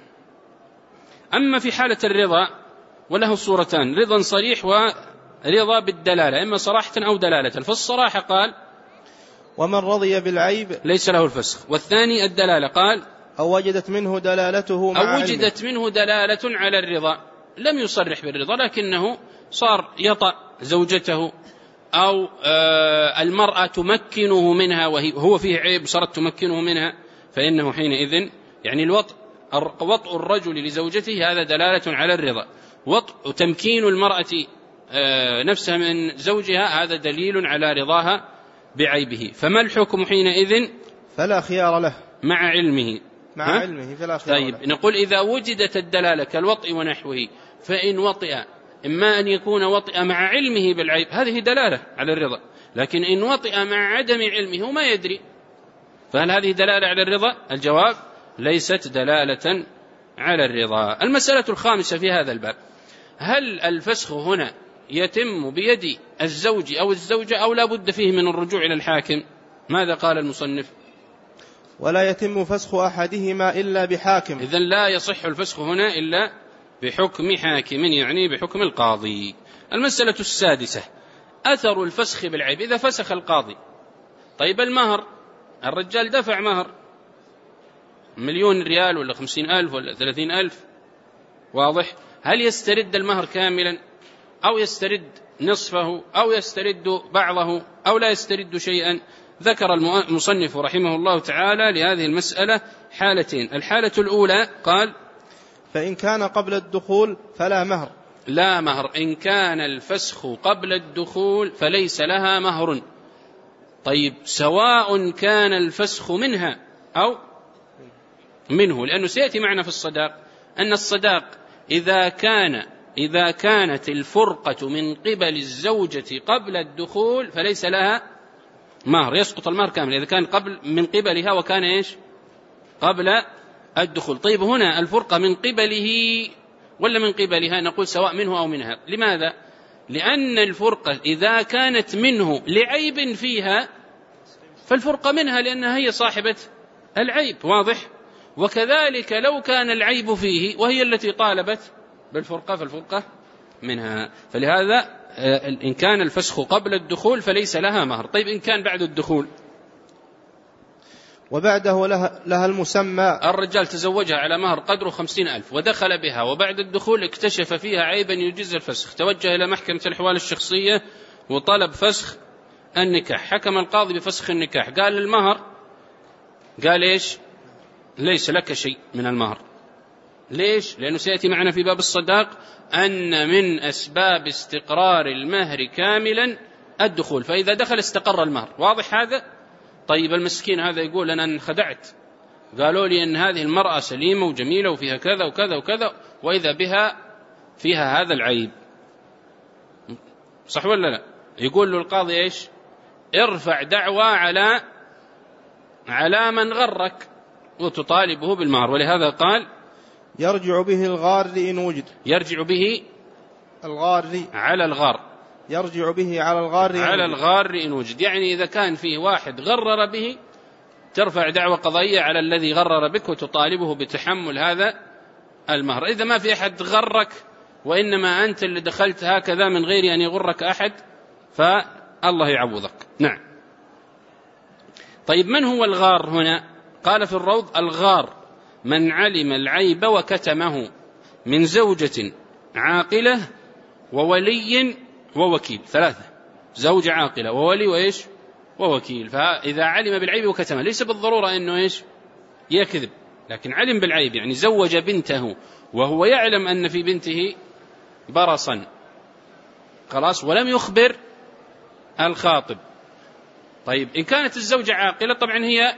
أما في حالة الرضا وله صورتان، رضا صريح ورضا بالدلالة، إما صراحة أو دلالة. فالصراحة قال ومن رضي بالعيب ليس له الفسخ، والثاني الدلالة قال أو وجدت منه دلالته مع أو وجدت منه دلالة على الرضا، لم يصرح بالرضا لكنه صار يطأ زوجته، أو آه المرأة تمكنه منها وهو فيه عيب صارت تمكنه منها، فإنه حينئذ يعني الوطء وطء الرجل لزوجته هذا دلالة على الرضا، وطء تمكين المرأة آه نفسها من زوجها هذا دليل على رضاها بعيبه. فما الحكم حينئذ؟ فلا خيار له مع علمه مع علمه فلا خيار طيب له. نقول إذا وجدت الدلالة كالوطء ونحوه، فإن وطئ إما أن يكون وطئ مع علمه بالعيب هذه دلالة على الرضا، لكن إن وطئ مع عدم علمه وما يدري فهل هذه دلالة على الرضا؟ الجواب ليست دلالة على الرضا. المسألة الخامسة في هذا الباب، هل الفسخ هنا يتم بيد الزوج أو الزوجة أو لا بد فيه من الرجوع إلى الحاكم؟ ماذا قال المصنف؟ ولا يتم فسخ أحدهما إلا بحاكم. إذن لا يصح الفسخ هنا إلا بحكم حاكم، يعني بحكم القاضي. المسألة السادسة أثر الفسخ بالعيب إذا فسخ القاضي. طيب المهر، الرجال دفع مهر مليون ريال ولا خمسين ألف ولا ثلاثين ألف، واضح؟ هل يسترد المهر كاملا أو يسترد نصفه أو يسترد بعضه أو لا يسترد شيئا؟ ذكر المصنف رحمه الله تعالى لهذه المسألة حالتين. الحالة الأولى قال فإن كان قبل الدخول فلا مهر. لا مهر. إن كان الفسخ قبل الدخول فليس لها مهر. طيب سواء كان الفسخ منها أو منه، لأنه سيأتي معنا في الصداق أن الصداق إذا كان إذا كانت الفرقة من قبل الزوجة قبل الدخول فليس لها مهر، يسقط المهر كامل إذا كان قبل من قبلها وكان إيش قبل الدخول. طيب هنا الفرقة من قبله ولا من قبلها؟ نقول سواء منه أو منها. لماذا؟ لأن الفرقة إذا كانت منه لعيب فيها فالفرقة منها لأنها هي صاحبة العيب، واضح؟ وكذلك لو كان العيب فيه وهي التي طالبت بالفرقة فالفرقة منها. فلهذا إن كان الفسخ قبل الدخول فليس لها مهر. طيب إن كان بعد الدخول؟ وبعده لها, لها المسمى. الرجال تزوجها على مهر قدره خمسين ألف ودخل بها، وبعد الدخول اكتشف فيها عيبا يجيز الفسخ، توجه إلى محكمة الأحوال الشخصية وطلب فسخ النكاح، حكم القاضي بفسخ النكاح، قال المهر، قال إيش؟ ليس لك شيء من المهر. ليش؟ لأنه سيأتي معنا في باب الصداق أن من أسباب استقرار المهر كاملا الدخول، فإذا دخل استقر المهر، واضح هذا؟ طيب المسكين هذا يقول أنا انخدعت، قالوا لي أن هذه المرأة سليمة وجميلة وفيها كذا وكذا وكذا، وإذا بها فيها هذا العيب، صح ولا لا؟ يقول له القاضي إيش؟ ارفع دعوى على على من غرك وتطالبه بالمهر. ولهذا قال يرجع به الغار إن وجد. يرجع به الغار على الغار. يرجع به على الغار إن على وجد. الغار إن وجد، يعني إذا كان فيه واحد غرر به ترفع دعوى قضائية على الذي غرر بك وتطالبه بتحمل هذا المهر. إذا ما في أحد غرك وإنما أنت اللي دخلت هكذا من غير أن يغرك أحد فالله يعوضك. نعم. طيب من هو الغار هنا؟ قال في الروض الغار من علم العيب وكتمه من زوجة عاقلة وولي ووكيل. ثلاثة: زوجة عاقلة وولي وإيش ووكيل. فإذا علم بالعيب وكتمه ليس بالضرورة أنه إيش يكذب، لكن علم بالعيب يعني زوج بنته وهو يعلم أن في بنته برصا، خلاص، ولم يخبر الخاطب. طيب إن كانت الزوجة عاقلة طبعا هي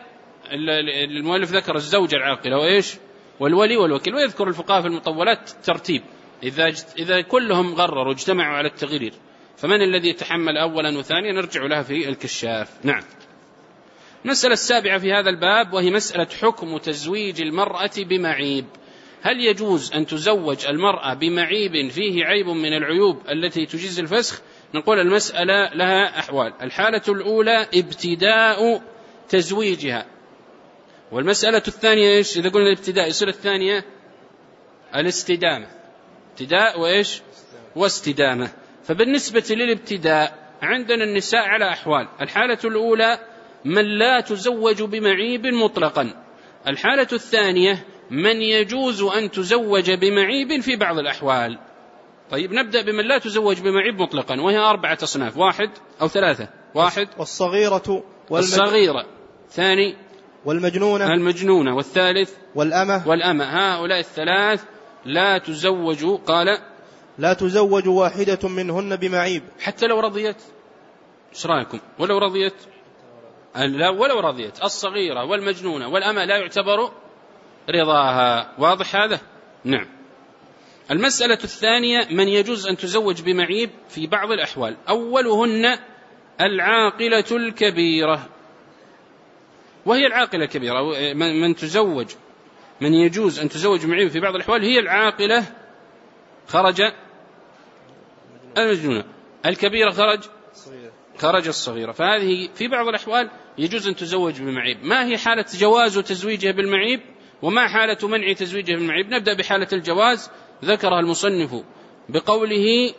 المؤلف ذكر الزوجة العاقلة وإيش والولي والوكيل، ويذكر الفقهاء في المطولات ترتيب، إذا إذا كلهم غرروا واجتمعوا على التغرير فمن الذي يتحمل أولا وثانيا؟ نرجع لها في الكشاف. نعم. المسألة السابعة في هذا الباب وهي مسألة حكم تزويج المرأة بمعيب. هل يجوز أن تزوج المرأة بمعيب فيه عيب من العيوب التي تجيز الفسخ؟ نقول المسألة لها أحوال. الحالة الأولى ابتداء تزويجها، والمسألة الثانية إيش؟ إذا قلنا الابتداء يصير الثانية الاستدامة، ابتداء وإيش واستدامة. فبالنسبة للابتداء عندنا النساء على أحوال. الحالة الأولى من لا تزوج بمعيب مطلقا. الحالة الثانية من يجوز أن تزوج بمعيب في بعض الأحوال. طيب نبدأ بمن لا تزوج بمعيب مطلقا، وهي أربعة أصناف، واحد أو ثلاثة. واحد والصغيرة والصغيرة، ثاني والمجنونة المجنونة، والثالث والأمة والأمة. هؤلاء الثلاث لا تزوج، قال لا تزوج واحدة منهن بمعيب حتى لو رضيت. ايش رايكم؟ ولو رضيت؟ لا، ولو رضيت. الصغيرة والمجنونة والأمة لا يعتبر رضاها، واضح هذا؟ نعم. المسألة الثانية من يجوز أن تزوج بمعيب في بعض الأحوال. أولهن العاقلة الكبيرة، وهي العاقلة الكبيرة من تزوج من يجوز أن تزوج بمعيب في بعض الأحوال هي العاقلة خرج المجنونة، الكبيرة خرج خرج الصغيرة. فهذه في بعض الأحوال يجوز أن تزوج بمعيب. ما هي حالة جواز تزويجها بالمعيب وما حالة منع تزويجها بالمعيب؟ نبدأ بحالة الجواز، ذكرها المصنف بقوله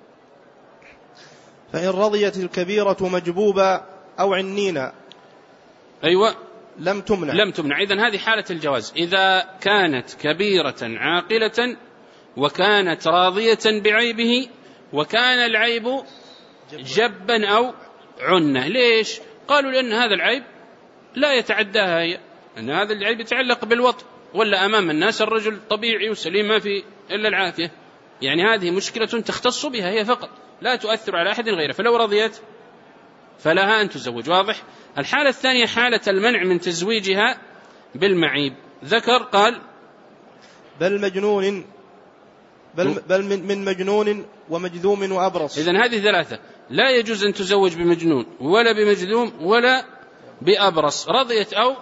فإن رضيت الكبيرة مجبوبة أو عنينا أيوة لم تمنع لم تمنع. إذن هذه حالة الجواز إذا كانت كبيرة عاقلة وكانت راضية بعيبه وكان العيب جبا أو عنة. ليش؟ قالوا لأن هذا العيب لا يتعداها هي، أن هذا العيب يتعلق بالوطء، ولا أمام الناس الرجل طبيعي وسليم ما في إلا العافية، يعني هذه مشكلة تختص بها هي فقط لا تؤثر على أحد غيره، فلو رضيت فلها أن تزوج، واضح؟ الحالة الثانية حالة المنع من بل, بل من, من مجنون ومجذوم وأبرص. إذن هذه ثلاثة، لا يجوز أن تزوج بمجنون ولا بمجذوم ولا بأبرص، رضيت أو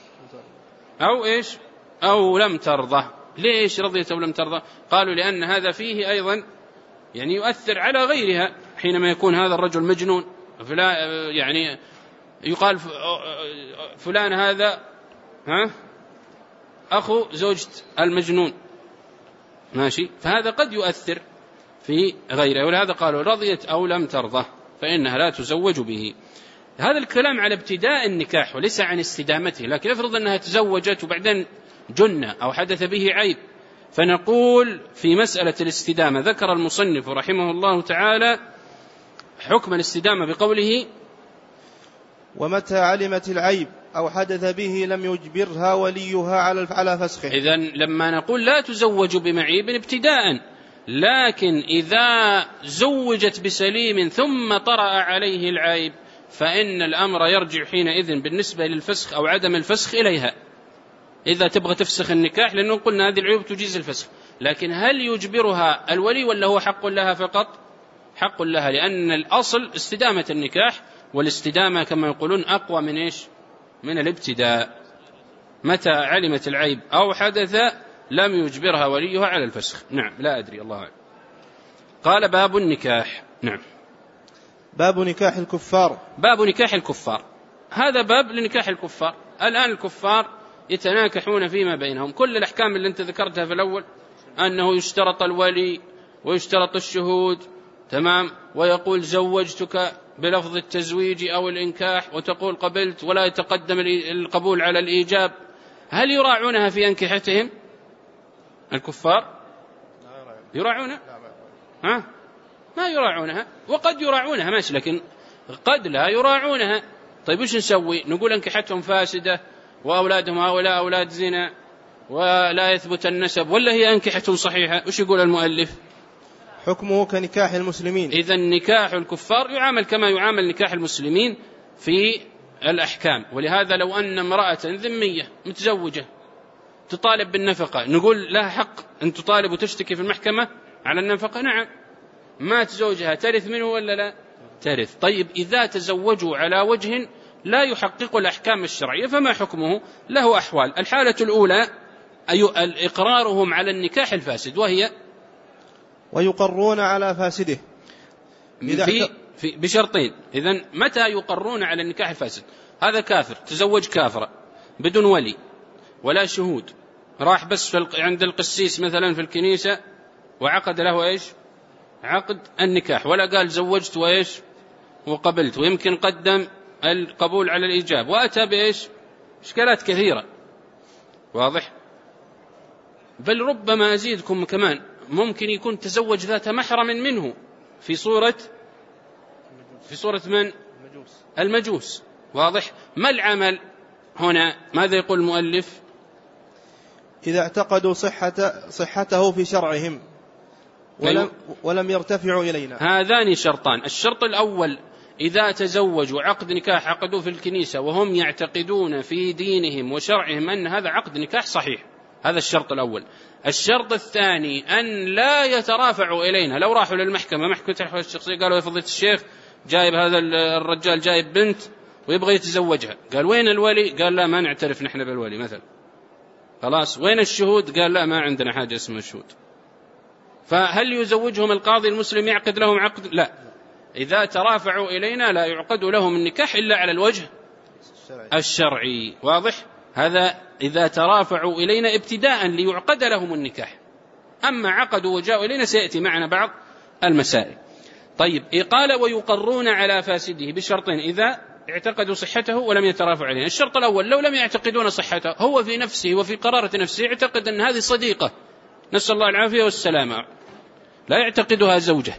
أو إيش أو لم ترضى. ليش رضيت أو لم ترضى؟ قالوا لأن هذا فيه أيضا يعني يؤثر على غيرها، حينما يكون هذا الرجل مجنون فلا يعني يقال فلان هذا ها أخو زوجة المجنون، ماشي، فهذا قد يؤثر في غيره، ولهذا قالوا رضيت أو لم ترضى فإنها لا تزوج به. هذا الكلام على ابتداء النكاح وليس عن استدامته، لكن افرض أنها تزوجت وبعدين جن أو حدث به عيب، فنقول في مسألة الاستدامة ذكر المصنف رحمه الله تعالى حكم الاستدامة بقوله ومتى علمت العيب أو حدث به لم يجبرها وليها على فسخه. إذن لما نقول لا تزوج بمعيب ابتداء، لكن إذا زوجت بسليم ثم طرأ عليه العيب فإن الأمر يرجع حينئذ بالنسبة للفسخ أو عدم الفسخ إليها، إذا تبغى تفسخ النكاح، لأنه قلنا هذه العيوب تجيز الفسخ. لكن هل يجبرها الولي ولا هو حق لها فقط؟ حق لها، لأن الأصل استدامة النكاح، والاستدامة كما يقولون أقوى من إيش؟ من الابتداء. متى علمت العيب أو حدث لم يجبرها وليها على الفسخ. نعم، لا أدري، الله أعلم. قال باب النكاح. نعم، باب نكاح الكفار. باب نكاح الكفار، هذا باب لنكاح الكفار. الآن الكفار يتناكحون فيما بينهم، كل الأحكام اللي أنت ذكرتها في الأول أنه يشترط الولي ويشترط الشهود، تمام، ويقول زوجتك بلفظ التزويج أو الإنكاح وتقول قبلت، ولا يتقدم القبول على الإيجاب، هل يراعونها في أنكحتهم الكفار؟ يراعونها؟ ها؟ ما يراعونها، وقد يراعونها ماشي، لكن قد لا يراعونها. طيب وش نسوي؟ نقول أنكحتهم فاسدة وأولادهم هؤلاء أولاد زنا ولا يثبت النسب، ولا هي أنكحة صحيحة؟ وش يقول المؤلف؟ حكمه كنكاح المسلمين. إذن نكاح الكفار يعامل كما يعامل نكاح المسلمين في الأحكام. ولهذا لو أن امرأة ذمية متزوجة تطالب بالنفقة، نقول لها حق أن تطالب وتشتكي في المحكمة على النفقة؟ نعم. مات زوجها ترث منه ولا لا؟ ترث. طيب إذا تزوجوا على وجه لا يحقق الأحكام الشرعية فما حكمه؟ له أحوال. الحالة الأولى أي إقرارهم على النكاح الفاسد، وهي ويقرون على فاسده في في بشرطين. إذن متى يقرون على النكاح الفاسد؟ هذا كافر تزوج كافرة بدون ولي ولا شهود، راح بس عند القسيس مثلا في الكنيسة وعقد له إيش؟ عقد النكاح، ولا قال زوجت وإيش وقبلت، ويمكن قدم القبول على الإيجاب وأتى بإيش؟ إشكالات كثيرة، واضح؟ بل ربما أزيدكم كمان، ممكن يكون تزوج ذات محرم منه في صورة في صورة من؟ المجوس. المجوس، واضح؟ ما العمل هنا؟ ماذا يقول المؤلف؟ إذا اعتقدوا صحة صحته في شرعهم ولم, ولم يرتفعوا إلينا. هذان شرطان. الشرط الأول إذا تزوجوا عقد نكاح عقدوا في الكنيسة وهم يعتقدون في دينهم وشرعهم أن هذا عقد نكاح صحيح، هذا الشرط الأول. الشرط الثاني أن لا يترافعوا إلينا. لو راحوا للمحكمة، محكمة الحقوق الشخصية، قالوا يا فضيلة الشيخ جايب هذا الرجال جايب بنت ويبغى يتزوجها، قال وين الولي؟ قال لا ما نعترف نحن بالولي مثلا. خلاص، وين الشهود؟ قال لا ما عندنا حاجة اسمها الشهود. فهل يزوجهم القاضي المسلم يعقد لهم عقد؟ لا. إذا ترافعوا إلينا لا يعقد لهم النكاح إلا على الوجه الشرعي، واضح؟ هذا إذا ترافعوا إلينا ابتداء ليعقد لهم النكاح. أما عقدوا وجاءوا إلينا سيأتي معنا بعض المسائل. طيب، قال ويقرون على فاسده بشرطين إذا اعتقدوا صحته ولم يترافعوا علينا. الشرط الأول لو لم يعتقدون صحته، هو في نفسه وفي قرارة نفسه يعتقد أن هذه صديقة، نسأل الله العافية والسلامة، لا يعتقدها زوجة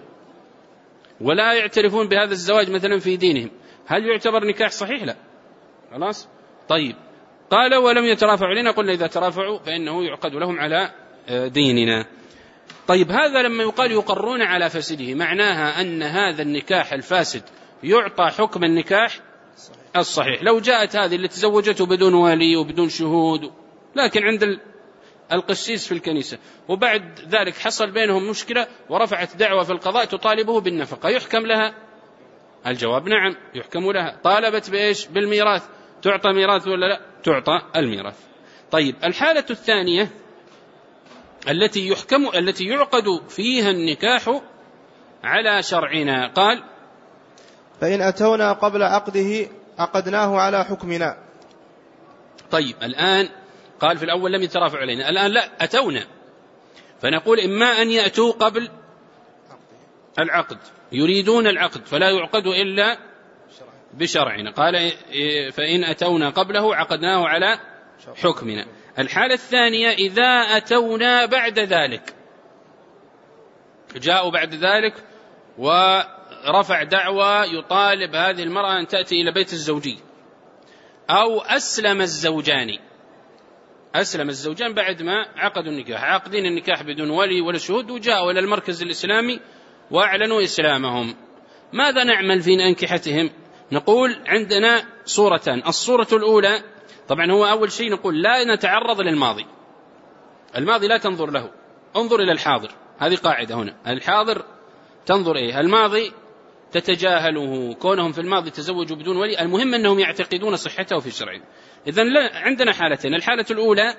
ولا يعترفون بهذا الزواج مثلا في دينهم، هل يعتبر نكاح صحيح؟ لا. خلاص. طيب، قال ولم يترافعوا لنا، قلنا إذا ترافعوا فإنه يعقد لهم على ديننا. طيب، هذا لما يقال يقرون على فاسده معناها أن هذا النكاح الفاسد يعطى حكم النكاح الصحيح. لو جاءت هذه اللي تزوجته بدون ولي وبدون شهود، لكن عند القسيس في الكنيسة، وبعد ذلك حصل بينهم مشكلة ورفعت دعوة في القضاء تطالبه بالنفقة، يحكم لها؟ الجواب نعم يحكم لها. طالبت بإيش؟ بالميراث، تعطى ميراث ولا لا؟ تعطى الميراث. طيب الحالة الثانية التي يحكم التي يعقد فيها النكاح على شرعنا، قال فإن أتونا قبل عقده عقدناه على حكمنا. طيب الآن قال في الأول لم يترافع علينا، الآن لا، أتونا، فنقول إما أن يأتوا قبل العقد، يريدون العقد فلا يعقد إلا بشرعنا، قال فإن أتونا قبله عقدناه على حكمنا. الحالة الثانية إذا أتونا بعد ذلك، جاءوا بعد ذلك ورفع دعوة يطالب هذه المرأة أن تأتي إلى بيت الزوجي، أو أسلم الزوجان، أسلم الزوجان بعد ما عقدوا النكاح، عاقدين النكاح بدون ولي ولا شهود، وجاءوا إلى المركز الإسلامي وأعلنوا إسلامهم، ماذا نعمل في أنكحتهم؟ نقول عندنا صورتان. الصورة الأولى طبعا هو أول شيء نقول لا نتعرض للماضي، الماضي لا تنظر له، انظر إلى الحاضر، هذه قاعدة هنا، الحاضر تنظر إيه، الماضي تتجاهله، كونهم في الماضي تزوجوا بدون ولي، المهم أنهم يعتقدون صحته في الشرع. إذن عندنا حالتين، الحالة الأولى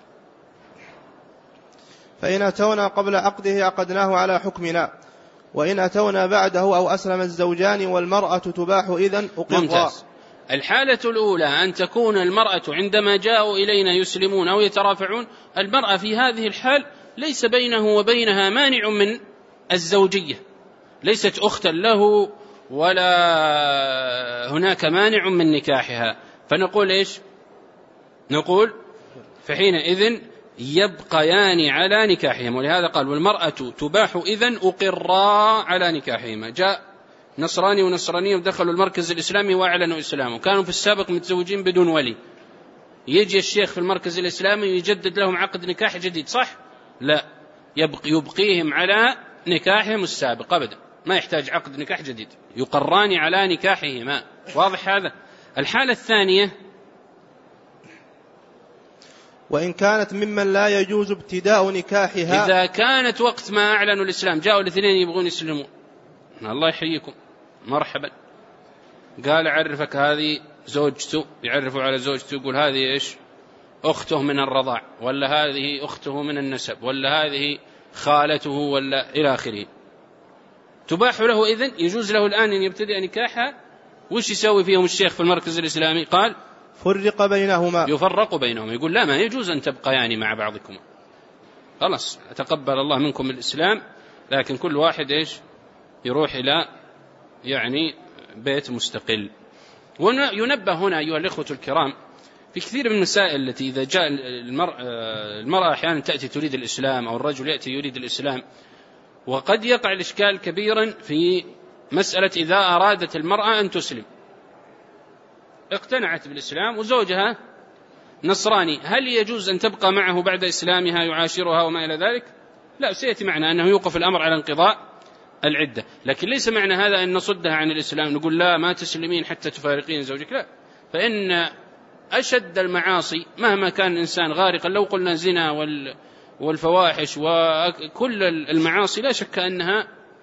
فإن أتونا قبل عقده عقدناه على حكمنا، وإن أتونا بعده أو أسلم الزوجان والمرأة تباح إذن أقرا. ممتاز. الحالة الأولى أن تكون المرأة عندما جاءوا إلينا يسلمون أو يترافعون، المرأة في هذه الحال ليس بينه وبينها مانع من الزوجية، ليست أختا له ولا هناك مانع من نكاحها، فنقول إيش؟ نقول فحينئذ يبقيان على نكاحهم، ولهذا قال والمرأة تباح إذن أقرا على نكاحهما. جاء نصراني ونصرانية ودخلوا المركز الإسلامي وأعلنوا إسلامه، كانوا في السابق متزوجين بدون ولي، يجي الشيخ في المركز الإسلامي ويجدد لهم عقد نكاح جديد، صح؟ لا، يبقي يبقيهم على نكاحهم السابق أبدا، ما يحتاج عقد نكاح جديد، يقران على نكاحهما. واضح هذا؟ الحالة الثانية وإن كانت ممن لا يجوز ابتداء نكاحها، إذا كانت وقت ما أعلنوا الإسلام جاءوا الاثنين يبغون يسلمون، الله يحييكم مرحبا، قال أعرفك هذه زوجته، يعرفوا على زوجته، يقول هذه إيش؟ أخته من الرضاع، ولا هذه أخته من النسب، ولا هذه خالته، ولا إلى آخره، تباح له إذن، يجوز له الآن أن يبتدئ نكاحها. وش يسوي فيهم الشيخ في المركز الإسلامي؟ قال فرق بينهما، يفرق بينهم، يقول لا، ما يجوز أن تبقيان مع بعضكم، خلاص تقبل الله منكم الإسلام، لكن كل واحد إيش؟ يروح إلى يعني بيت مستقل. وينبه هنا أيها الإخوة الكرام في كثير من المسائل التي إذا جاء المرأة, المرأة أحيانا تأتي تريد الإسلام، أو الرجل يأتي يريد الإسلام، وقد يقع الإشكال كبيرا في مسألة إذا أرادت المرأة أن تسلم، اقتنعت بالإسلام وزوجها نصراني، هل يجوز أن تبقى معه بعد إسلامها يعاشرها وما إلى ذلك؟ لا، سيأتي معنا أنه يوقف الأمر على انقضاء العدة، لكن ليس معنى هذا أن نصدها عن الإسلام، نقول لا ما تسلمين حتى تفارقين زوجك، لا، فإن أشد المعاصي مهما كان الإنسان غارقا، لو قلنا زنا والفواحش وكل المعاصي لا شك أنها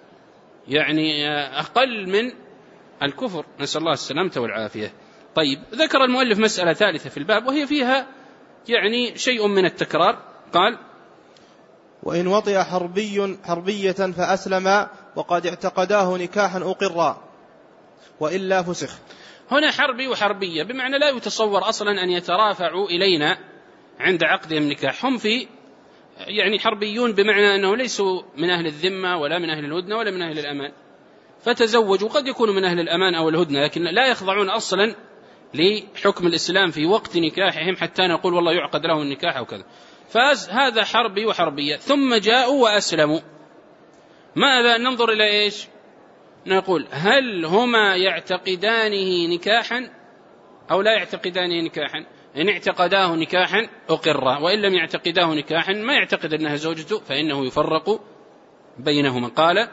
يعني أقل من الكفر، نسأل الله السلامة والعافية. طيب، ذكر المؤلف مسألة ثالثة في الباب وهي فيها يعني شيء من التكرار، قال وإن وطئ حربي حربية فأسلم وقد اعتقداه نكاحا أقرا وإلا فسخ. هنا حربي وحربية بمعنى لا يتصور أصلا أن يترافعوا إلينا عند عقدهم نكاح، هم في يعني حربيون بمعنى أنه ليسوا من أهل الذمة ولا من أهل الهدنة ولا من أهل الأمان، فتزوجوا، قد يكونوا من أهل الأمان أو الهدنة، لكن لا يخضعون أصلا لحكم الإسلام في وقت نكاحهم حتى نقول والله يعقد له النكاح أو كذا، فهذا حربي وحربية. ثم جاءوا وأسلموا، ماذا ننظر إلى إيش؟ نقول هل هما يعتقدانه نكاحا أو لا يعتقدانه نكاحا؟ إن اعتقداه نكاحا أقر، وإن لم يعتقداه نكاحا ما يعتقد أنها زوجته فإنه يفرق بينهما. قال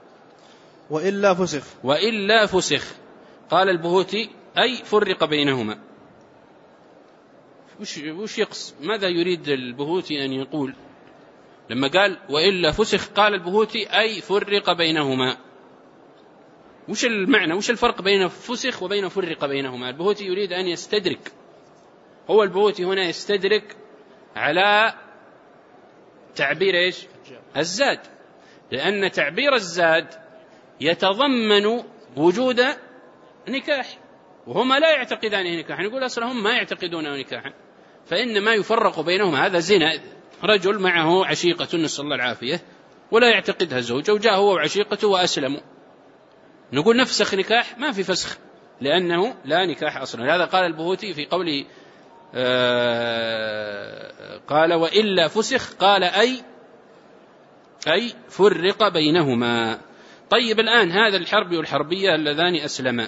وإلا فسخ، وإلا فسخ، قال البهوتي أي فرق بينهما. وش, وش يقص؟ ماذا يريد البهوتي أن يقول لما قال وإلا فسخ؟ قال البهوتي أي فرق بينهما. وش المعنى؟ وش الفرق بين فسخ وبين فرق بينهما؟ البهوتي يريد أن يستدرك، هو البهوتي هنا يستدرك على تعبير إيش؟ الزاد، لأن تعبير الزاد يتضمن وجود نكاح، وهما لا يعتقدان نكاحا. نقول أصلا هم ما يعتقدون نكاحا، فإنما يفرق بينهما. هذا زنا، رجل معه عشيقة نسأل الله العافية ولا يعتقدها زوجة، وجاء هو وعشيقته وأسلموا، نقول نفسخ نكاح؟ ما في فسخ، لأنه لا نكاح أصلا. هذا قال البهوتي في قوله آه قال وإلا فسخ، قال أي أي فرق بينهما. طيب الآن هذا الحربي والحربية اللذان أسلما،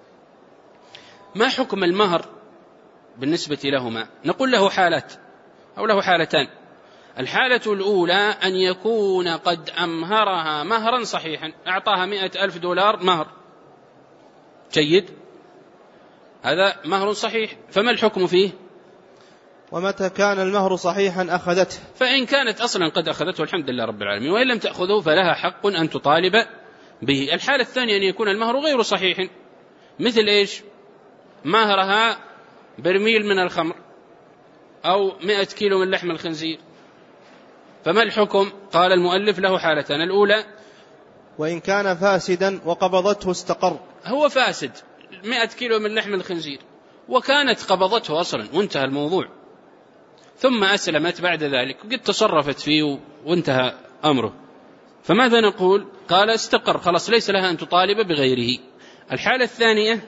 ما حكم المهر بالنسبة لهما؟ نقول له حالات أو له حالتان. الحالة الأولى أن يكون قد أمهرها مهرا صحيحا، أعطاها مئة ألف دولار مهر جيد، هذا مهر صحيح، فما الحكم فيه؟ ومتى كان المهر صحيحا أخذته؟ فإن كانت أصلا قد أخذته الحمد لله رب العالمين، وإن لم تأخذه فلها حق أن تطالب به. الحالة الثانية أن يكون المهر غير صحيح، مثل إيش؟ مهرها برميل من الخمر أو مئة كيلو من لحم الخنزير، فما الحكم؟ قال المؤلف له حالتان. الأولى وإن كان فاسدا وقبضته استقر. هو فاسد مئة كيلو من لحم الخنزير وكانت قبضته أصلا وانتهى الموضوع، ثم أسلمت بعد ذلك وقد تصرفت فيه وانتهى أمره، فماذا نقول؟ قال استقر، خلاص ليس لها أن تطالب بغيره. الحالة الثانية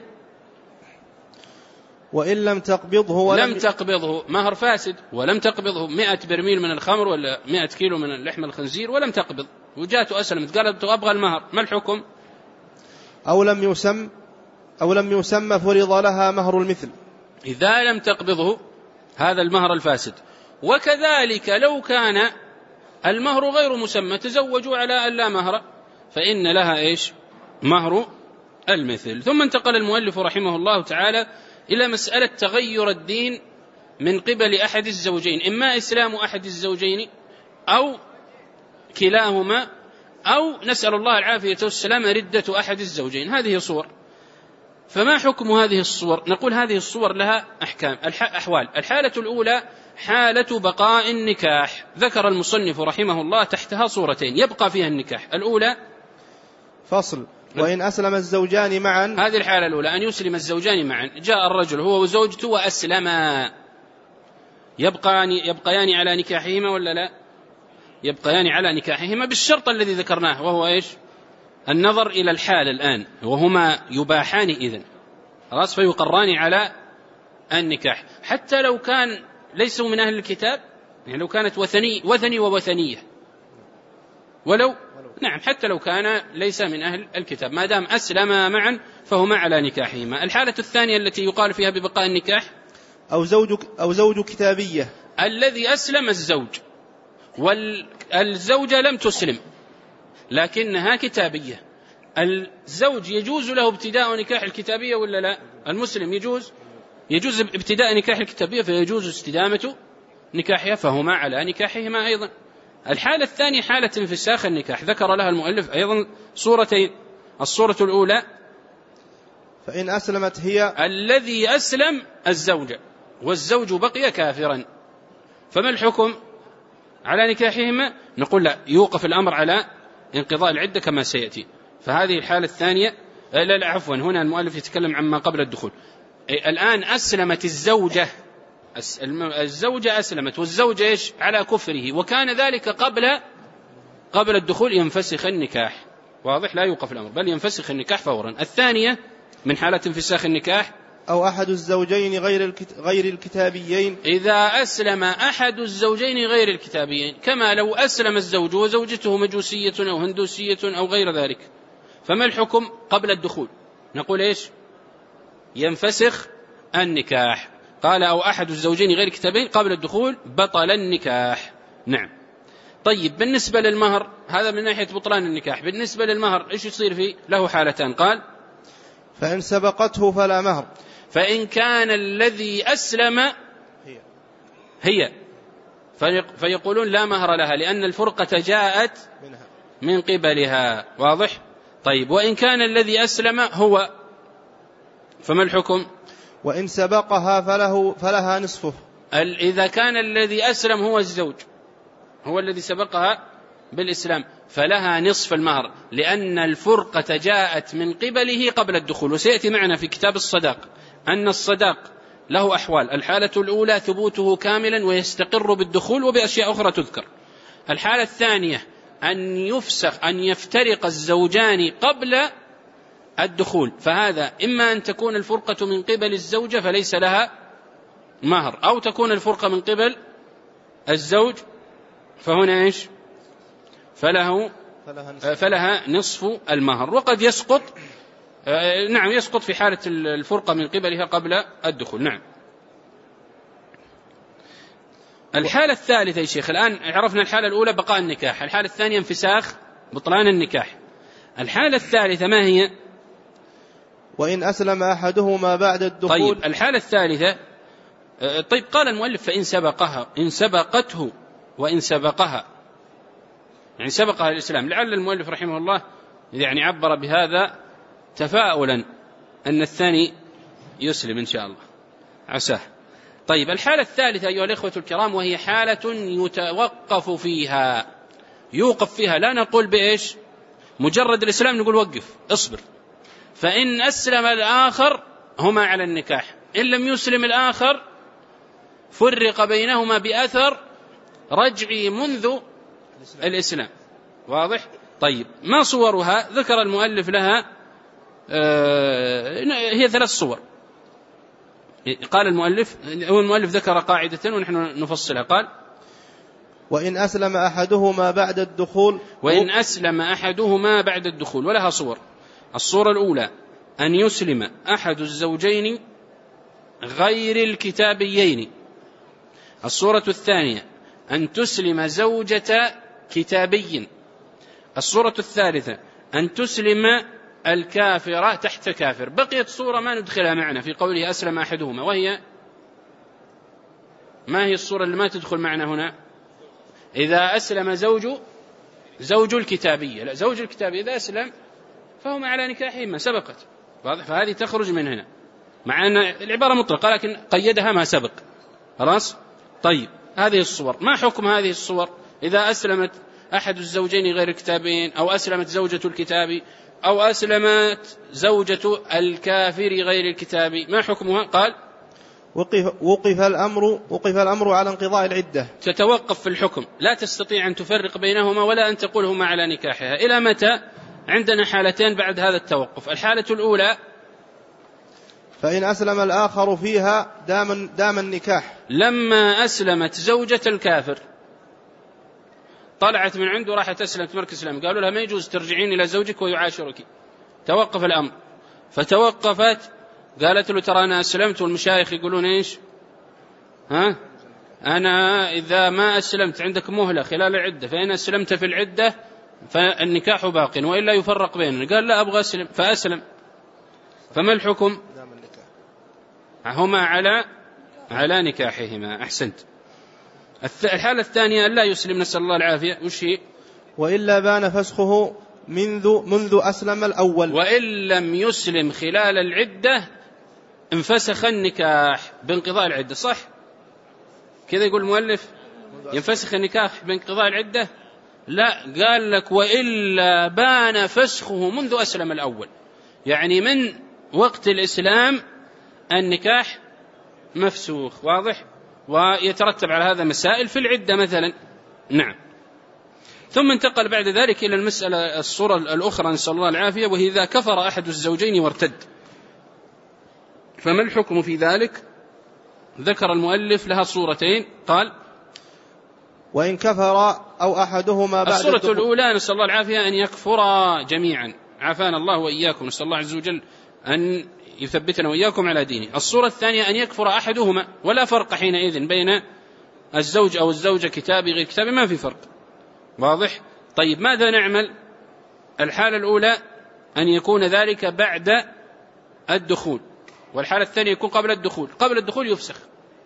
وإن لم تقبضه ولم لم تقبضه، مهر فاسد ولم تقبضه، مئة برميل من الخمر ولا مئة كيلو من لحم الخنزير ولم تقبض، وجاءت أسلمت قالت أبغى المهر، ما الحكم؟ أو لم يسم أو لم يسمى فرض لها مهر المثل إذا لم تقبضه هذا المهر الفاسد. وكذلك لو كان المهر غير مسمى، تزوجوا على أن لا مهر، فإن لها إيش؟ مهر المثل. ثم انتقل المؤلف رحمه الله تعالى إلى مسألة تغير الدين من قبل أحد الزوجين، إما إسلام أحد الزوجين أو كلاهما، أو نسأل الله العافية والسلام ردة أحد الزوجين. هذه صور، فما حكم هذه الصور؟ نقول هذه الصور لها أحكام أحوال. الحالة الأولى حالة بقاء النكاح، ذكر المصنف رحمه الله تحتها صورتين يبقى فيها النكاح. الأولى فصل وإن أسلم الزوجان معا، هذه الحالة الأولى أن يسلم الزوجان معا، جاء الرجل هو وزوجته وأسلما، يبقيان يبقيان على نكاحهما ولا لا؟ يبقيان على نكاحهما بالشرط الذي ذكرناه، وهو إيش؟ النظر إلى الحال الآن، وهما يباحان إذن خلاص، فيقران على النكاح حتى لو كان ليسوا من أهل الكتاب، يعني لو كانت وثني وثني ووثنية، ولو نعم حتى لو كان ليس من أهل الكتاب، ما دام أسلما معا فهما على نكاحهما. الحالة الثانية التي يقال فيها ببقاء النكاح أو زوج أو زوج كتابية، الذي أسلم الزوج والزوجة لم تسلم لكنها كتابية. الزوج يجوز له ابتداء نكاح الكتابية ولا لا؟ المسلم يجوز يجوز ابتداء نكاح الكتابية، فيجوز استدامة نكاحها، فهما على نكاحهما أيضا. الحالة الثانية حالة انفساخ النكاح، ذكر لها المؤلف أيضا صورتين. الصورة الأولى فإن أسلمت هي، الذي أسلم الزوجة والزوج بقي كافرا، فما الحكم على نكاحهما؟ نقول لا، يوقف الأمر على انقضاء العدة كما سيأتي. فهذه الحالة الثانية، لا لا عفوا، هنا المؤلف يتكلم عما قبل الدخول. الآن أسلمت الزوجة، الزوجة أسلمت والزوجة إيش؟ على كفره، وكان ذلك قبل قبل الدخول، ينفسخ النكاح، واضح؟ لا يوقف الأمر بل ينفسخ النكاح فورا. الثانية من حالة انفساخ النكاح أو أحد الزوجين غير غير الكتابيين، إذا أسلم أحد الزوجين غير الكتابيين، كما لو أسلم الزوج وزوجته مجوسية أو هندوسية أو غير ذلك، فما الحكم قبل الدخول؟ نقول إيش؟ ينفسخ النكاح. قال أو أحد الزوجين غير الكتابيين قبل الدخول بطل النكاح. نعم. طيب بالنسبة للمهر، هذا من ناحية بطلان النكاح. بالنسبة للمهر إيش يصير فيه؟ له حالتان. قال فإن سبقته فلا مهر، فإن كان الذي أسلم هي، فيقولون لا مهر لها لأن الفرقة جاءت من قبلها. واضح؟ طيب وإن كان الذي أسلم هو فما الحكم؟ وإن سبقها فله فلها نصفه. إذا كان الذي أسلم هو الزوج، هو الذي سبقها بالإسلام، فلها نصف المهر لأن الفرقة جاءت من قبله قبل الدخول. وسيأتي معنا في كتاب الصداق أن الصداق له أحوال: الحالة الأولى ثبوته كاملا ويستقر بالدخول وبأشياء أخرى تذكر. الحالة الثانية أن يفسخ أن يفترق الزوجان قبل الدخول، فهذا إما أن تكون الفرقة من قبل الزوجة فليس لها مهر، أو تكون الفرقة من قبل الزوج فهنا إيش؟ فله فلها نصف المهر. وقد يسقط، نعم يسقط في حالة الفرقة من قبلها قبل الدخول. نعم. الحالة الثالثة يا شيخ، الآن عرفنا الحالة الأولى بقاء النكاح، الحالة الثانية انفساخ بطلان النكاح، الحالة الثالثة ما هي؟ وإن أسلم أحدهما بعد الدخول. طيب الحالة الثالثة، طيب قال المؤلف فإن سبقها، إن سبقته وإن سبقها، يعني سبقها الإسلام، لعل المؤلف رحمه الله يعني عبر بهذا تفاؤلا أن الثاني يسلم إن شاء الله، عساه. طيب الحالة الثالثة أيها الإخوة الكرام، وهي حالة يتوقف فيها، يوقف فيها، لا نقول بإيش مجرد الإسلام، نقول وقف اصبر. فإن أسلم الآخر هما على النكاح، إن لم يسلم الآخر فرق بينهما بأثر رجعي منذ الإسلام. واضح؟ طيب ما صورها؟ ذكر المؤلف لها آه هي ثلاث صور. قال المؤلف، هو المؤلف ذكر قاعدة ونحن نفصلها. قال وإن أسلم أحدهما بعد الدخول، وإن أسلم أحدهما بعد الدخول، ولها صور. الصورة الأولى أن يسلم أحد الزوجين غير الكتابيين. الصورة الثانية أن تسلم زوجة كتابي. الصورة الثالثة أن تسلم الكافرة تحت كافر. بقيت صورة ما ندخلها معنا في قوله أسلم أحدهما، وهي ما هي الصورة اللي ما تدخل معنا هنا؟ إذا أسلم زوج زوج الكتابية، لا زوج الكتابية إذا أسلم فهم على نكاحهما سبقت. واضح؟ فهذه تخرج من هنا، مع أن العبارة مطلقة لكن قيدها ما سبق. خلاص؟ طيب هذه الصور، ما حكم هذه الصور؟ إذا أسلمت أحد الزوجين غير الكتابين، أو أسلمت زوجة الكتابي، أو أسلمت زوجة الكافر غير الكتابي، ما حكمها؟ قال وقف, وقف الأمر وقف الأمر على انقضاء العدة. تتوقف في الحكم، لا تستطيع أن تفرق بينهما ولا أن تقول هما على نكاحها. إلى متى؟ عندنا حالتين بعد هذا التوقف. الحالة الأولى فإن أسلم الآخر فيها دام, دام النكاح. لما أسلمت زوجة الكافر، طلعت من عنده راحت أسلمت مركز إسلام، قالوا لها ما يجوز ترجعين إلى زوجك ويعاشرك، توقف الأمر. فتوقفت، قالت له ترى أنا أسلمت، والمشايخ يقولون إيش؟ ها؟ أنا إذا ما أسلمت عندك مهلة خلال العدة، فإن أسلمت في العدة فالنكاح باق وإلا يفرق بيننا. قال لا أبغى أسلم، فأسلم. فما الحكم؟ هما على على نكاحهما. أحسنت. الحالة الثانية أن لا يسلم، نسأل الله العافية، وش هي؟ وإلا بان فسخه منذ منذ أسلم الأول. وإن لم يسلم خلال العدة انفسخ النكاح بانقضاء العدة. صح كذا يقول المؤلف؟ ينفسخ النكاح بانقضاء العدة؟ لا، قال لك وإلا بان فسخه منذ أسلم الأول، يعني من وقت الإسلام النكاح مفسوخ. واضح؟ ويترتب على هذا مسائل في العدة مثلا. نعم. ثم انتقل بعد ذلك إلى المسألة الصورة الأخرى نسأل الله العافية، وهي إذا كفر أحد الزوجين وارتد، فما الحكم في ذلك؟ ذكر المؤلف لها صورتين. قال وإن كفر أو أحدهما بعد الصورة الدخول. الأولى نسأل الله العافية أن يكفرا جميعا، عافانا الله وإياكم، نسأل الله عز وجل أن يثبتنا وإياكم على دينه. الصورة الثانية أن يكفر أحدهما، ولا فرق حينئذ بين الزوج أو الزوجة كتابي غير كتابي، ما في فرق. واضح؟ طيب ماذا نعمل؟ الحالة الأولى أن يكون ذلك بعد الدخول، والحالة الثانية يكون قبل الدخول. قبل الدخول يفسخ،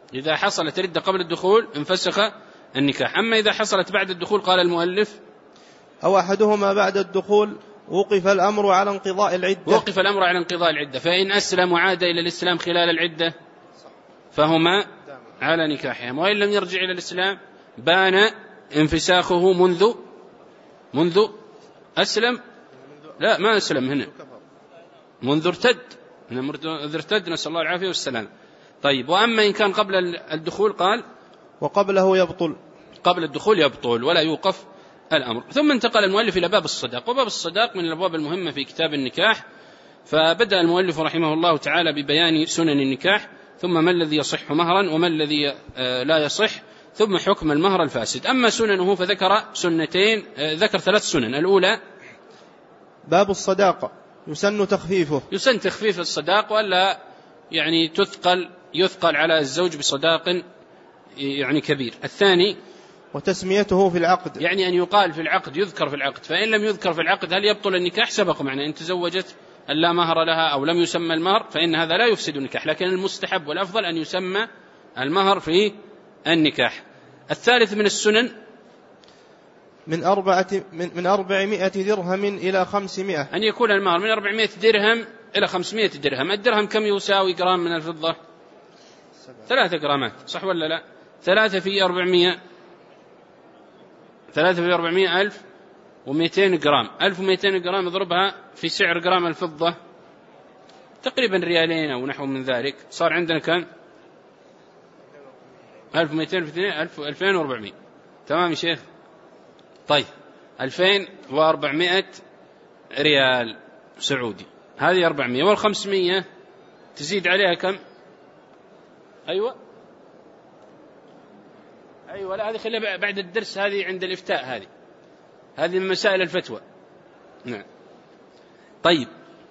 إذا حصلت ردة قبل الدخول انفسخ النكاح. أما إذا حصلت بعد الدخول قال المؤلف أو أحدهما بعد الدخول وقف الأمر على انقضاء العدة وقف الأمر على انقضاء العدة، فإن أسلم وعاد إلى الإسلام خلال العدة فهما على نكاحهم، وإن لم يرجع إلى الإسلام بان انفساخه منذ منذ أسلم لا ما أسلم هنا منذ ارتد منذ ارتد نسأل الله العافية والسلام. طيب وأما إن كان قبل الدخول قال وقبله يبطل، قبل الدخول يبطل ولا يوقف الأمر. ثم انتقل المؤلف إلى باب الصداق، وباب الصداق من الأبواب المهمة في كتاب النكاح، فبدأ المؤلف رحمه الله تعالى ببيان سنن النكاح، ثم ما الذي يصح مهرا وما الذي لا يصح، ثم حكم المهر الفاسد. أما سننه فذكر سنتين، ذكر ثلاث سنن. الأولى باب الصداقة يسن تخفيفه، يسن تخفيف الصداق ولا يعني تثقل يثقل على الزوج بصداق يعني كبير. الثاني وتسميته في العقد، يعني أن يقال في العقد يذكر في العقد، فإن لم يذكر في العقد هل يبطل النكاح؟ سبق معنا إن تزوجت لا مهر لها أو لم يسمى المهر فإن هذا لا يفسد النكاح، لكن المستحب والأفضل أن يسمى المهر في النكاح. الثالث من السنن من أربعة من, من أربعمائة درهم إلى خمسمائة، أن يكون المهر من أربعمائة درهم إلى خمسمائة درهم. الدرهم كم يساوي جرام من الفضة؟ ثلاثة جرامات، صح ولا لا؟ ثلاثة في أربعمائة ثلاثة في أربعمائة ألف ومئتين جرام، ألف ومئتين جرام اضربها في سعر جرام الفضة تقريبا ريالين أو نحو من ذلك، صار عندنا كم؟ ألف ومئتين في اثنين ألف ألفين وأربعمائة. تمام يا شيخ؟ طيب ألفين وأربعمائة ريال سعودي، هذه أربعمائة، والخمسمائة تزيد عليها كم؟ أيوة أيوة لا هذه خليها بعد الدرس، هذه عند الإفتاء، هذه هذه من مسائل الفتوى. نعم. طيب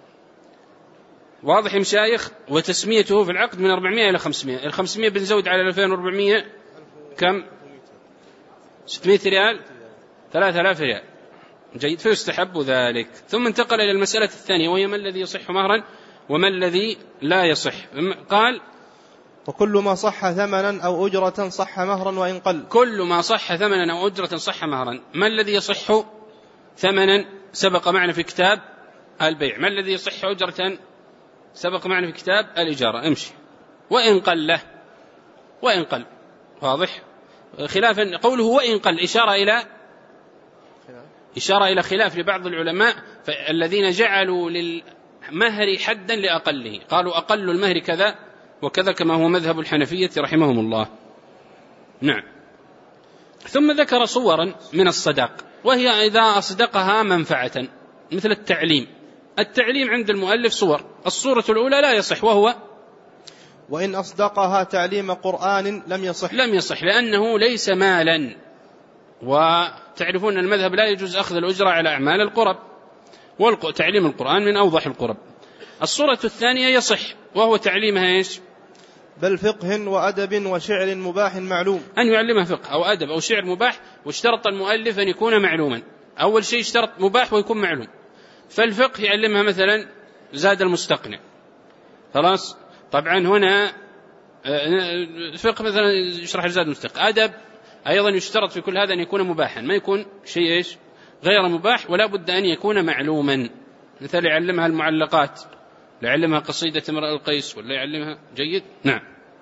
واضح يا مشايخ. وتسميته في العقد من أربعمائة إلى خمسمائة، الخمسمائة بنزود على ألفين وأربعمائة كم؟ ستمائة ريال، ثلاثة آلاف ريال. جيد، فيستحب ذلك. ثم انتقل إلى المسألة الثانية وهي ما الذي يصح مهرا وما الذي لا يصح. قال وكل ما صح ثمنا أو أجرة صح مهرا وإن قل، كل ما صح ثمنا أو أجرة صح مهرا. ما الذي يصح ثمنا؟ سبق معنا في كتاب البيع. ما الذي يصح أجرة؟ سبق معنا في كتاب الإجارة. امشي. وإن قل له، وإن قل، واضح. خلافا قوله وإن قل إشارة إلى إشارة إلى خلاف لبعض العلماء الذين جعلوا للمهر حدا لأقله، قالوا أقل المهر كذا وكذا كما هو مذهب الحنفية رحمهم الله. نعم. ثم ذكر صورا من الصداق، وهي إذا أصدقها منفعة مثل التعليم. التعليم عند المؤلف صور. الصورة الأولى لا يصح، وهو وإن أصدقها تعليم قرآن لم يصح، لم يصح لأنه ليس مالا، وتعرفون المذهب لا يجوز أخذ الأجرة على أعمال القرب، وتعليم القرآن من أوضح القرب. الصورة الثانية يصح، وهو تعليمها إيش؟ بل فقه وأدب وشعر مباح معلوم، أن يعلمها فقه أو أدب أو شعر مباح. واشترط المؤلف أن يكون معلوما. أول شيء اشترط مباح ويكون معلوم. فالفقه يعلمها مثلا زاد المستقنع، خلاص. طبعا هنا الفقه مثلا يشرح زاد المستقنع. أدب أيضا يشترط في كل هذا أن يكون مباحا، ما يكون شيء إيش غير مباح، ولا بد أن يكون معلوما. مثل يعلمها المعلقات، لا يعلمها قصيدة امرأ القيس، ولا يعلمها. جيد. نعم،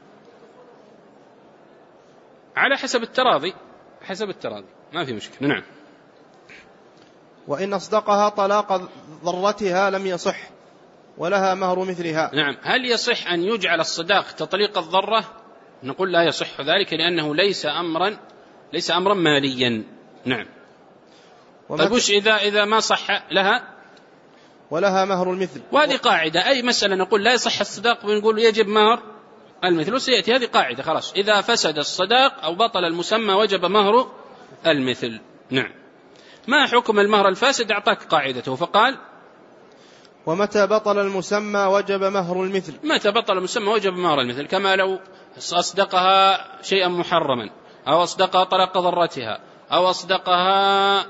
على حسب التراضي، حسب التراضي ما في مشكلة. نعم. وإن أصدقها طلاق ضرتها لم يصح ولها مهر مثلها. نعم. هل يصح أن يجعل الصداق تطليق الضرة؟ نقول لا يصح ذلك، لأنه ليس أمرا ليس أمرا ماليا. نعم. طيب وش إذا إذا ما صح لها؟ ولها مهر المثل. وهذه قاعدة، أي مسألة نقول لا يصح الصداق ونقول يجب مهر المثل، وسيأتي هذه قاعدة خلاص. إذا فسد الصداق أو بطل المسمى وجب مهر المثل. نعم. ما حكم المهر الفاسد؟ أعطاك قاعدته فقال ومتى بطل المسمى وجب مهر المثل. متى بطل المسمى وجب مهر المثل، كما لو أصدقها شيئا محرما، أو أصدقها طلاق ضرتها، أو أصدقها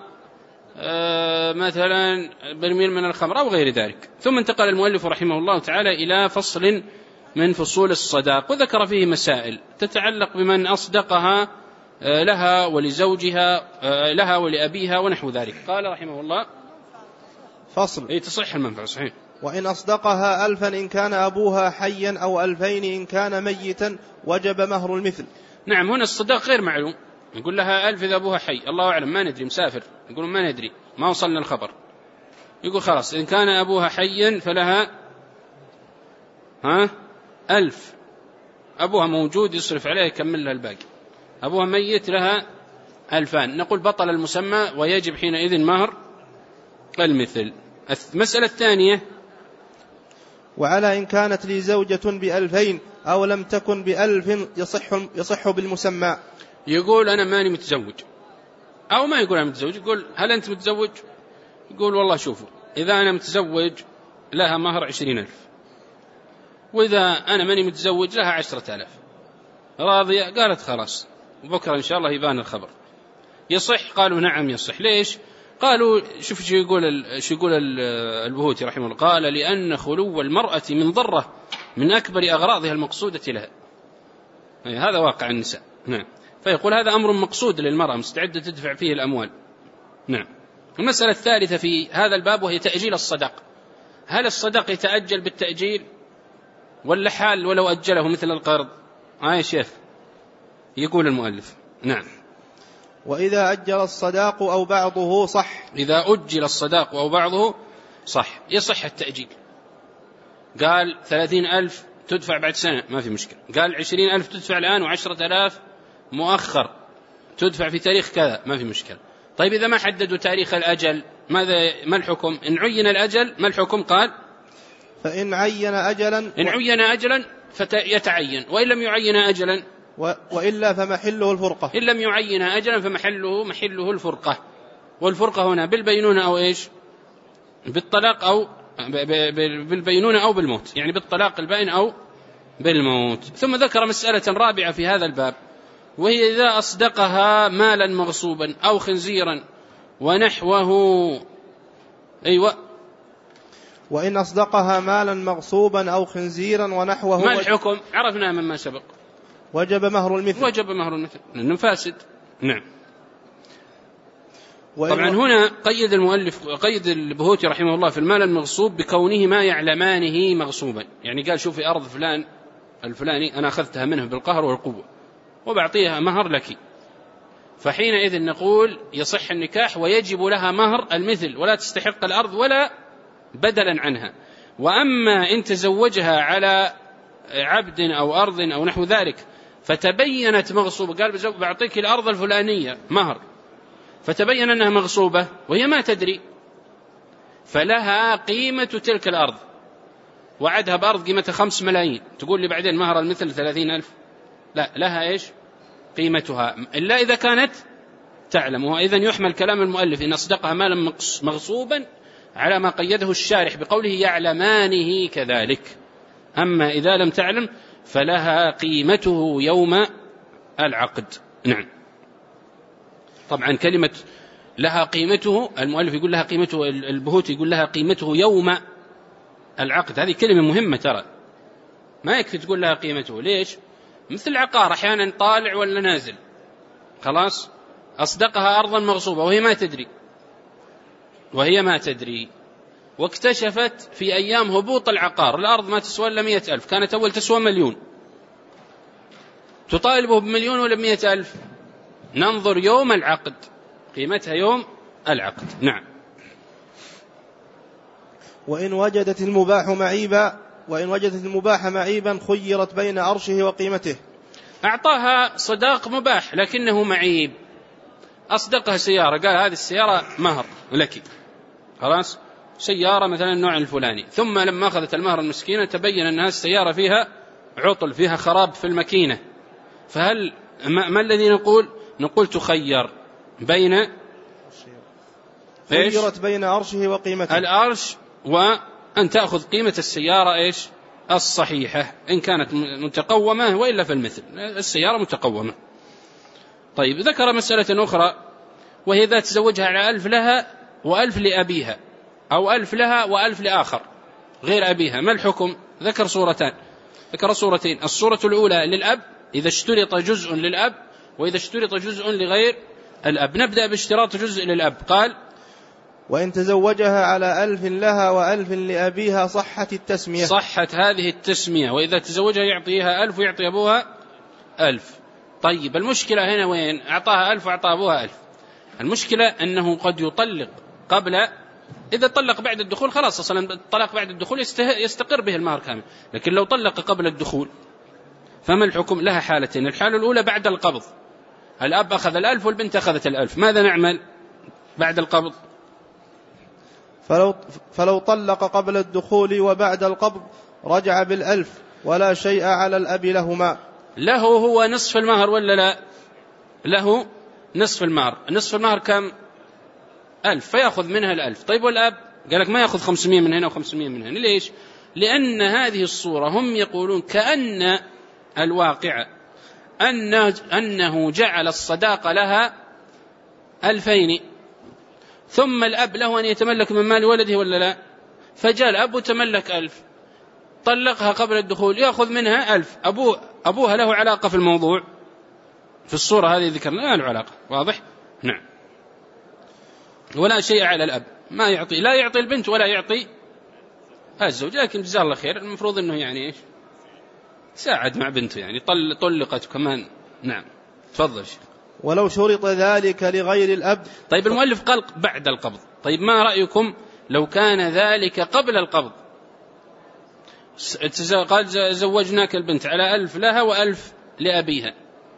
مثلا برميل من الخمر أو غير ذلك. ثم انتقل المؤلف رحمه الله تعالى إلى فصل من فصول الصداق، وذكر فيه مسائل تتعلق بمن أصدقها لها ولزوجها لها ولأبيها ونحو ذلك. قال رحمه الله فصل. أي تصح المنفعة صحيح. وإن أصدقها ألفا إن كان أبوها حيا أو ألفين إن كان ميتا وجب مهر المثل. نعم، هنا الصداق غير معلوم، يقول لها ألف إذا أبوها حي، الله أعلم، ما ندري، مسافر، يقولون ما ندري، ما وصلنا الخبر. يقول خلاص إن كان أبوها حيا فلها ها ألف، أبوها موجود يصرف عليه يكمل لها الباقي، أبوها ميت لها ألفان، نقول بطل المسمى ويجب حينئذ مهر المثل. المسألة الثانية وعلى إن كانت لي زوجة بألفين أو لم تكن بألف يصح, يصح بالمسمى. يقول أنا ماني متزوج، أو ما يقول أنا متزوج، يقول هل أنت متزوج؟ يقول والله شوفوا إذا أنا متزوج لها مهر عشرين ألف، وإذا أنا ماني متزوج لها عشرة آلاف. راضية؟ قالت خلاص بكرة إن شاء الله يبان الخبر. يصح؟ قالوا نعم يصح. ليش؟ قالوا شوف شو يقول شو يقول البهوتي رحمه الله، قال لأن خلو المرأة من ضرة من أكبر أغراضها المقصودة لها. هذا واقع النساء. نعم، فيقول هذا أمر مقصود للمرأة مستعدة تدفع فيه الأموال. نعم. المسألة الثالثة في هذا الباب وهي تأجيل الصداق. هل الصداق يتأجل بالتأجيل ولا حال ولو أجله مثل القرض؟ آه يا شيخ، يقول المؤلف نعم. وإذا أجل الصداق أو بعضه صح. إذا أجل الصداق أو بعضه صح، يصح التأجيل. قال ثلاثين ألف تدفع بعد سنة ما في مشكلة، قال عشرين ألف تدفع الآن وعشرة ألاف مؤخر تدفع في تاريخ كذا ما في مشكلة. طيب إذا ما حددوا تاريخ الأجل ماذا ما الحكم؟ إن عين الأجل ما الحكم؟ قال فإن عين أجلا إن عين أجلا فيتعين، وإن لم يعين أجلا وإلا فمحله الفرقة. إن لم يعين أجلا فمحله محله الفرقة. والفرقة هنا بالبينونة أو إيش؟ بالطلاق أو بالبينونة أو بالموت، يعني بالطلاق البائن أو بالموت. ثم ذكر مسألة رابعة في هذا الباب، وهي إذا أصدقها مالا مغصوبا أو خنزيرا ونحوه. أيوة. وإن أصدقها مالا مغصوبا أو خنزيرا ونحوه ما الحكم؟ عرفنا مما سبق، وجب مهر المثل. وجب مهر المثل لأنه فاسد. نعم. طبعا هنا قيد المؤلف قيد البهوتي رحمه الله في المال المغصوب بكونه ما يعلمانه مغصوبا، يعني قال شوفي أرض فلان الفلاني أنا أخذتها منه بالقهر والقوة وبعطيها مهر لك، فحينئذ نقول يصح النكاح ويجب لها مهر المثل ولا تستحق الأرض ولا بدلا عنها. وأما إن تزوجها على عبد أو أرض أو نحو ذلك فتبينت مغصوبة، قال بعطيك الأرض الفلانية مهر، فتبين أنها مغصوبة وهي ما تدري، فلها قيمة تلك الأرض، وعدها بأرض قيمتها خمس ملايين، تقول لي بعدين مهر المثل ثلاثين ألف؟ لا، لها إيش قيمتها إلا إذا كانت تعلم. وإذن يحمل كلام المؤلف إن أصدقها مالا مغصوبا على ما قيده الشارح بقوله يعلمانه كذلك. أما إذا لم تعلم فلها قيمته يوم العقد. نعم. طبعا كلمة لها قيمته، المؤلف يقول لها قيمته، البهوتي يقول لها قيمته يوم العقد، هذه كلمة مهمة ترى، ما يكفي تقول لها قيمته. ليش؟ مثل العقار أحيانا طالع ولا نازل، خلاص أصدقها أرضا مغصوبة وهي ما تدري وهي ما تدري واكتشفت في أيام هبوط العقار الأرض ما تسوى إلا مئة ألف، كانت أول تسوى مليون، تطالبه بمليون ولا بمئة ألف؟ ننظر يوم العقد، قيمتها يوم العقد. نعم. وإن وجدت المباح معيبا وإن وجدت المباح معيبا خيرت بين عرشه وقيمته. أعطاها صداق مباح لكنه معيب، أصدقها سيارة، قال هذه السيارة مهر لك، خلاص سيارة مثلا النوع الفلاني، ثم لما أخذت المهر المسكينة تبين أن السيارة فيها عطل، فيها خراب في الماكينة، فهل ما, ما الذي نقول؟ نقول تخير بين خيرت بين عرشه وقيمته، العرش وأن تأخذ قيمة السيارة إيش الصحيحة إن كانت متقومة، وإلا في المثل السيارة متقومة. طيب ذكر مسألة أخرى وهي إذا تزوجها على ألف لها وألف لأبيها، أو ألف لها وألف لآخر غير أبيها، ما الحكم؟ ذكر صورتان، ذكر صورتين. الصورة الأولى للأب إذا اشترط جزء للأب، وإذا اشترط جزء لغير الأب. نبدأ باشتراط جزء للأب. قال: وإن تزوجها على ألف لها وألف لأبيها صحت التسمية. صحت هذه التسمية، وإذا تزوجها يعطيها ألف ويعطي أبوها ألف. طيب المشكلة هنا وين؟ أعطاها ألف وأعطى أبوها ألف. المشكلة أنه قد يطلق قبل، إذا طلق بعد الدخول خلاص أصلا الطلاق بعد الدخول يستقر به المهر كامل، لكن لو طلق قبل الدخول فما الحكم؟ لها حالتين. الحالة الأولى بعد القبض، الأب أخذ الألف والبنت أخذت الألف، ماذا نعمل بعد القبض؟ فلو, فلو طلق قبل الدخول وبعد القبض رجع بالألف ولا شيء على الأب لهما. له هو نصف المهر ولا لا؟ له نصف المهر. نصف المهر كم؟ ألف، فيأخذ منها الألف. طيب والأب؟ قال لك ما يأخذ خمسمائة من هنا وخمسمائة من هنا. ليش؟ لأن هذه الصورة هم يقولون كأن الواقع أن أنه جعل الصداقة لها ألفين، ثم الأب له أن يتملك من مال ولده ولا لا؟ فجاء الأب وتملك ألف، طلقها قبل الدخول يأخذ منها ألف. أبوه أبوها له علاقة في الموضوع؟ في الصورة هذه ذكرنا لا له علاقة. واضح؟ نعم. ولا شيء على الأب، ما يعطي، لا يعطي البنت ولا يعطي الزوج. لكن جزاه الله خير، المفروض أنه يعني إيش ساعد مع بنته، يعني طل طلقت كمان. نعم تفضل شيخ. ولو شرط ذلك لغير الأب. طيب المؤلف قال بعد القبض، طيب ما رأيكم لو كان ذلك قبل القبض؟ قال زوجناك البنت على ألف لها وألف لأبيها،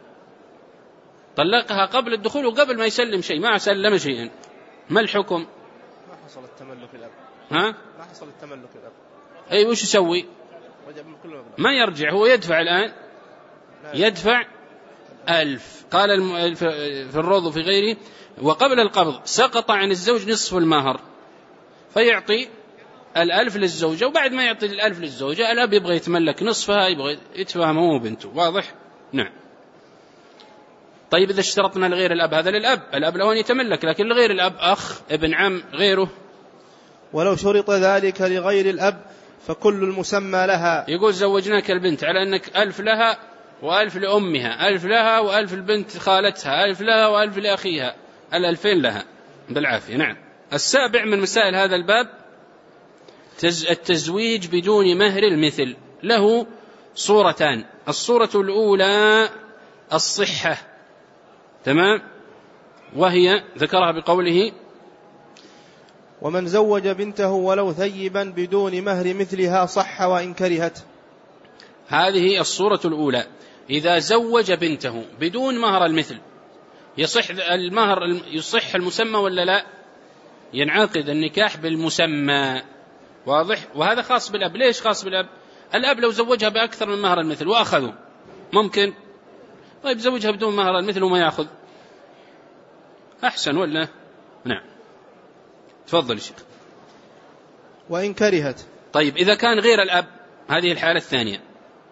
طلقها قبل الدخول وقبل ما يسلم شيء، ما سلم شيئا، ما الحكم؟ ما حصل التملك الأب. ها؟ ما حصل التملك الأب. أي وش يسوي؟ ما يرجع، هو يدفع الآن، يدفع ألف. قال في الروض وفي غيره: وقبل القبض سقط عن الزوج نصف المهر، فيعطي الألف للزوجة، وبعد ما يعطي الألف للزوجة الأب يبغى يتملك نصفها، يبغى يتفاهم هو وبنته. واضح؟ نعم. طيب إذا اشترطنا لغير الأب، هذا للأب، الأب له أن يتملك، لكن لغير الأب أخ، ابن عم، غيره. ولو شرط ذلك لغير الأب فكل المسمى لها. يقول زوجناك البنت على أنك ألف لها وألف لأمها، ألف لها وألف البنت خالتها، ألف لها وألف لأخيها، الألفين لها بالعافية. نعم. السابع من مسائل هذا الباب التزويج بدون مهر المثل. له صورتان. الصورة الأولى الصحة، تمام، وهي ذكرها بقوله: ومن زوج بنته ولو ثيبا بدون مهر مثلها صح وإن كرهت. هذه الصورة الأولى. إذا زوج بنته بدون مهر المثل يصح المهر، يصح المسمى ولا لا؟ ينعقد النكاح بالمسمى. واضح؟ وهذا خاص بالأب. ليش خاص بالأب؟ الأب لو زوجها بأكثر من مهر المثل وأخذوا ممكن، طيب زوجها بدون مهر المثل وما يأخذ أحسن ولا؟ نعم. تفضل شيخ. وإن كرهت. طيب إذا كان غير الأب، هذه الحالة الثانية.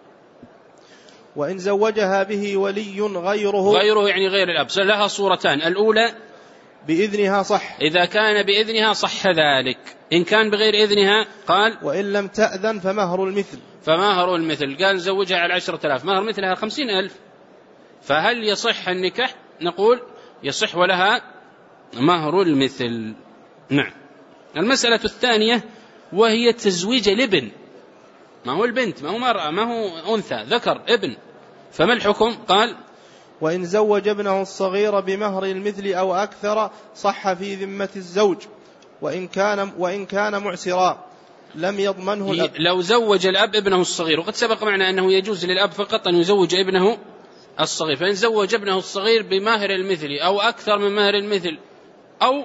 وإن زوجها به ولي غيره. غيره يعني غير الأب. لها صورتان. الأولى بإذنها صح. إذا كان بإذنها صح ذلك. إن كان بغير إذنها قال: وإن لم تأذن فمهر المثل. فمهر المثل. قال زوجها على عشرة آلاف، مهر مثلها خمسين ألف، فهل يصح النكاح؟ نقول يصح ولها مهر المثل. نعم. المسألة الثانية وهي تزويج الابن، ما هو البنت، ما هو مرأة، ما هو أنثى، ذكر ابن، فما الحكم؟ قال: وإن زوج ابنه الصغير بمهر المثل أو أكثر صح في ذمة الزوج، وإن كان, وإن كان معسرا لم يضمنه الأب. لو زوج الأب ابنه الصغير، وقد سبق معنا أنه يجوز للأب فقط أن يزوج ابنه الصغير، فإن زوج ابنه الصغير بمهر المثل أو أكثر من مهر المثل أو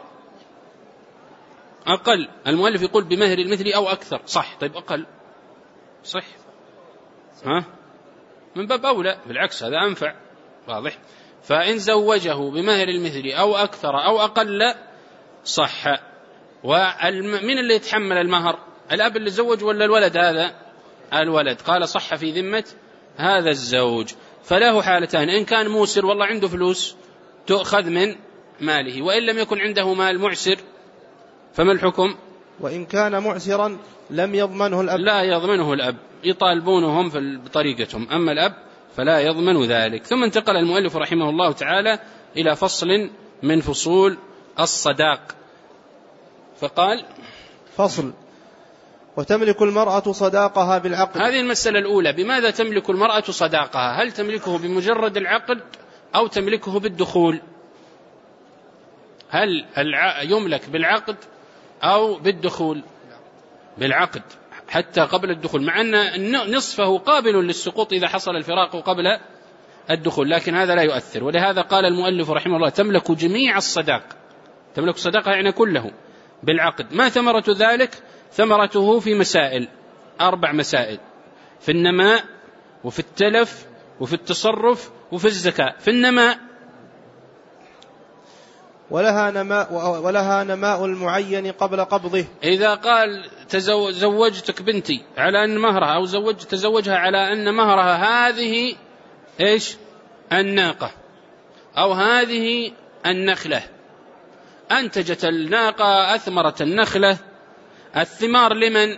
أقل، المؤلف يقول بمهر المثل أو أكثر، صح. طيب أقل صح، ها من باب أولى، بالعكس هذا أنفع. واضح؟ فإن زوجه بمهر المثل أو أكثر أو أقل صح. ومن اللي يتحمل المهر؟ الأب اللي زوج ولا الولد؟ هذا الولد. قال صح في ذمة هذا الزوج. فله حالتان: إن كان موسر والله عنده فلوس تؤخذ من ماله، وإن لم يكن عنده مال معسر فما الحكم؟ وإن كان معسرا لم يضمنه الأب. لا يضمنه الأب، يطالبونهم بطريقتهم، أما الأب فلا يضمن ذلك. ثم انتقل المؤلف رحمه الله تعالى إلى فصل من فصول الصداق، فقال: فصل: وتملك المرأة صداقها بالعقد. هذه المسألة الأولى، بماذا تملك المرأة صداقها؟ هل تملكه بمجرد العقد أو تملكه بالدخول؟ هل يملك بالعقد أو بالدخول؟ بالعقد حتى قبل الدخول، مع أن نصفه قابل للسقوط إذا حصل الفراق قبل الدخول، لكن هذا لا يؤثر. ولهذا قال المؤلف رحمه الله: تملك جميع الصداق، تملك الصداقة يعني كله بالعقد. ما ثمرة ذلك؟ ثمرته في مسائل، أربع مسائل: في النماء وفي التلف وفي التصرف وفي الزكاة. في النماء: ولها نماء, ولها نماء المعين قبل قبضه. إذا قال زوجتك بنتي على أن مهرها، أو زوج تزوجها على أن مهرها هذه إيش؟ الناقة أو هذه النخلة، أنتجت الناقة أثمرت النخلة، الثمار لمن؟